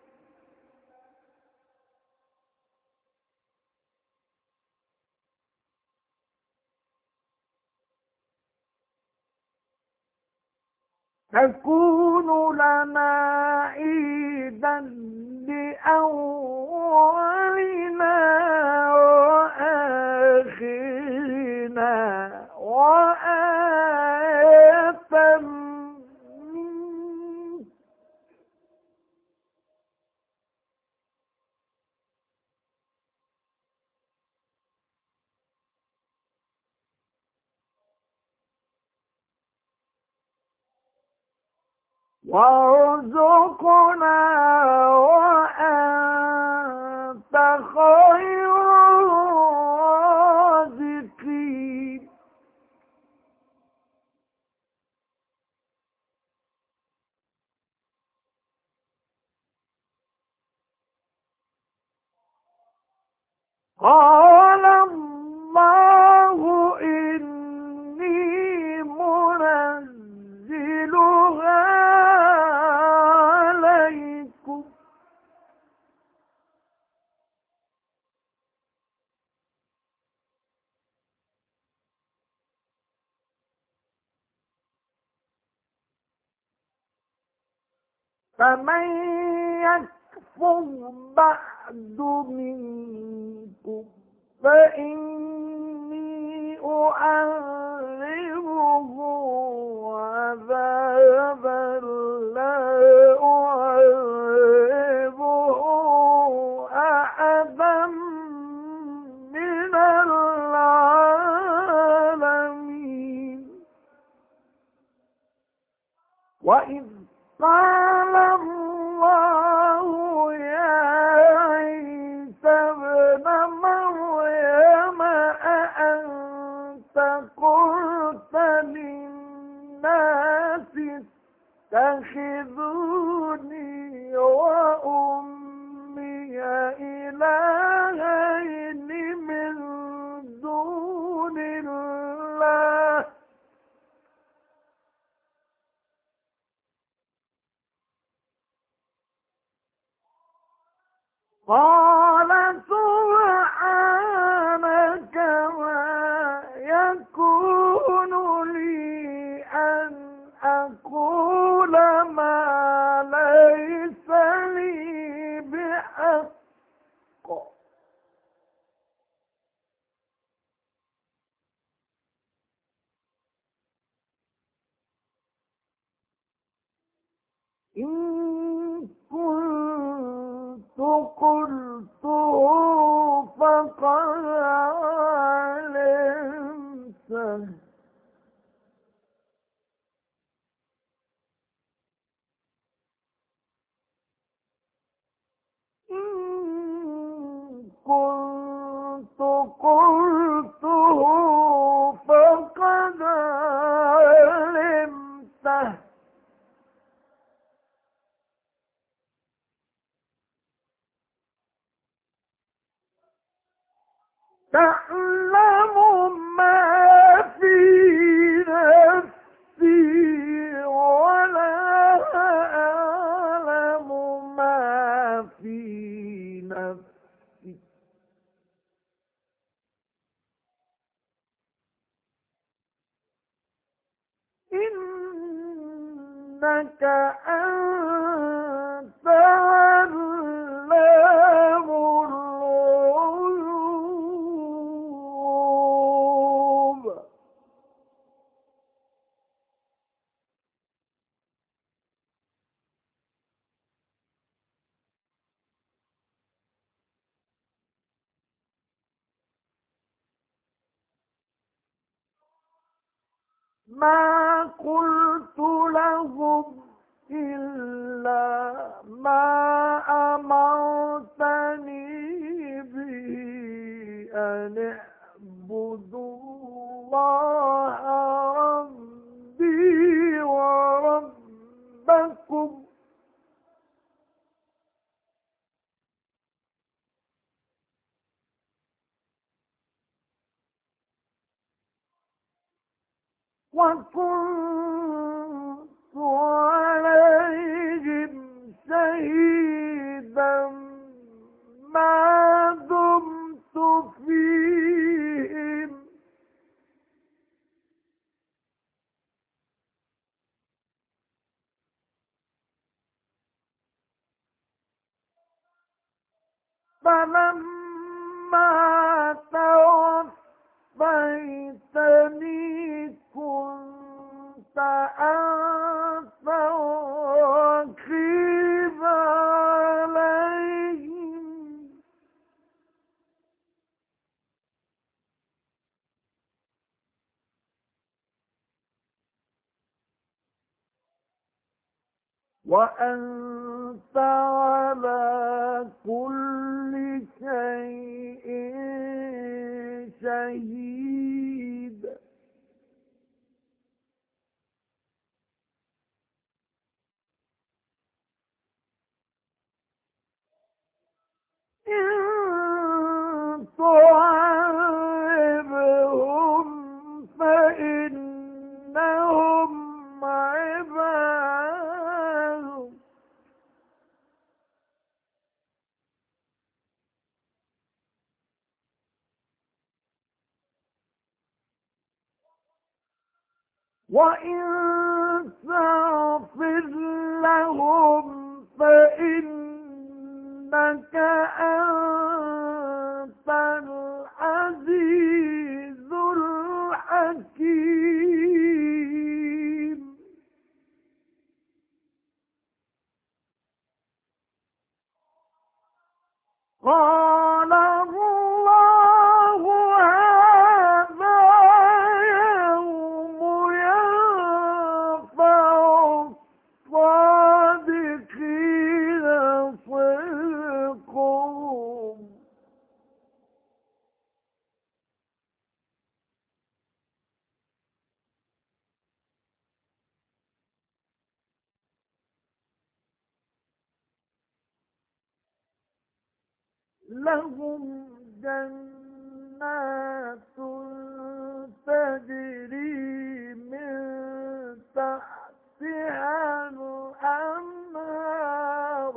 لأولنا وآخرنا وآية منك وارزقنا وأنت خير الرازقين. قال الله إني منزلها عليكم فمن يكفر بعد منكم فإني أعذبه عذابا لا أعذبه أحدا من العالمين. وإذ قال الله يا عيسى ابن مريم أأنت قلت للناس اتخذوني وأمي إلهين من دون الله قال سبحانك ما يكون لي أن أقول ما ليس لي بحق إن كنت قلته فقد علمته إن كنت قلته فقد علمته إنك أنت علام الغيوب. ما قلت لهم إلا ما أمرتني به أن اعبدوا الله ربي وربكم وكنت عليهم شهيدا ما دمت فيهم. فلما توفيتني كنت أنت الرقيب عليهم. وأنت على كل شيء شهيد. إن تعذبهم فإنهم عباد. وإن تغفر لهم فإنك أنت العزيز الحكيم. قال الله هذا يوم ينفع الصادقين صدقهم. لهم جنات تجري من تحتها الأنهار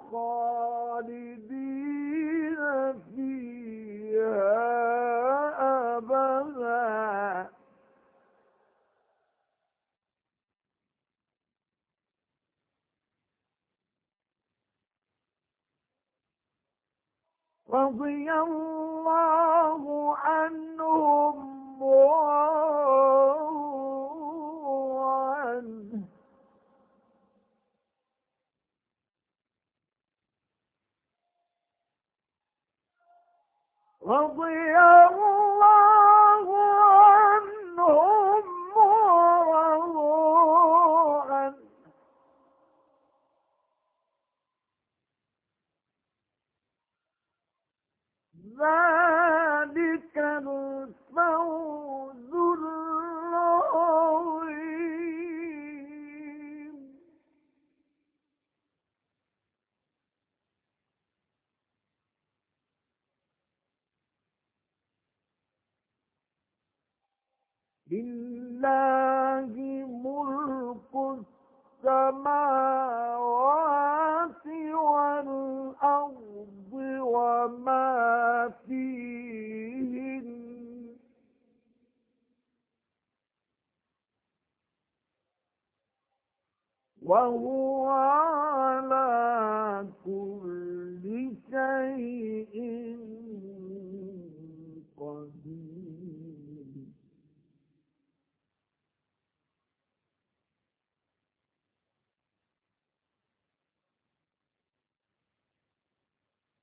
خالدين فيها أبدا. رضي الله عنهم ورضوا عنه. رضي الله عنهم ورضوا عنه. ذلك الفوز العظيم. لله ملك السماوات والأرض وما فيهن. وهو على كل شيء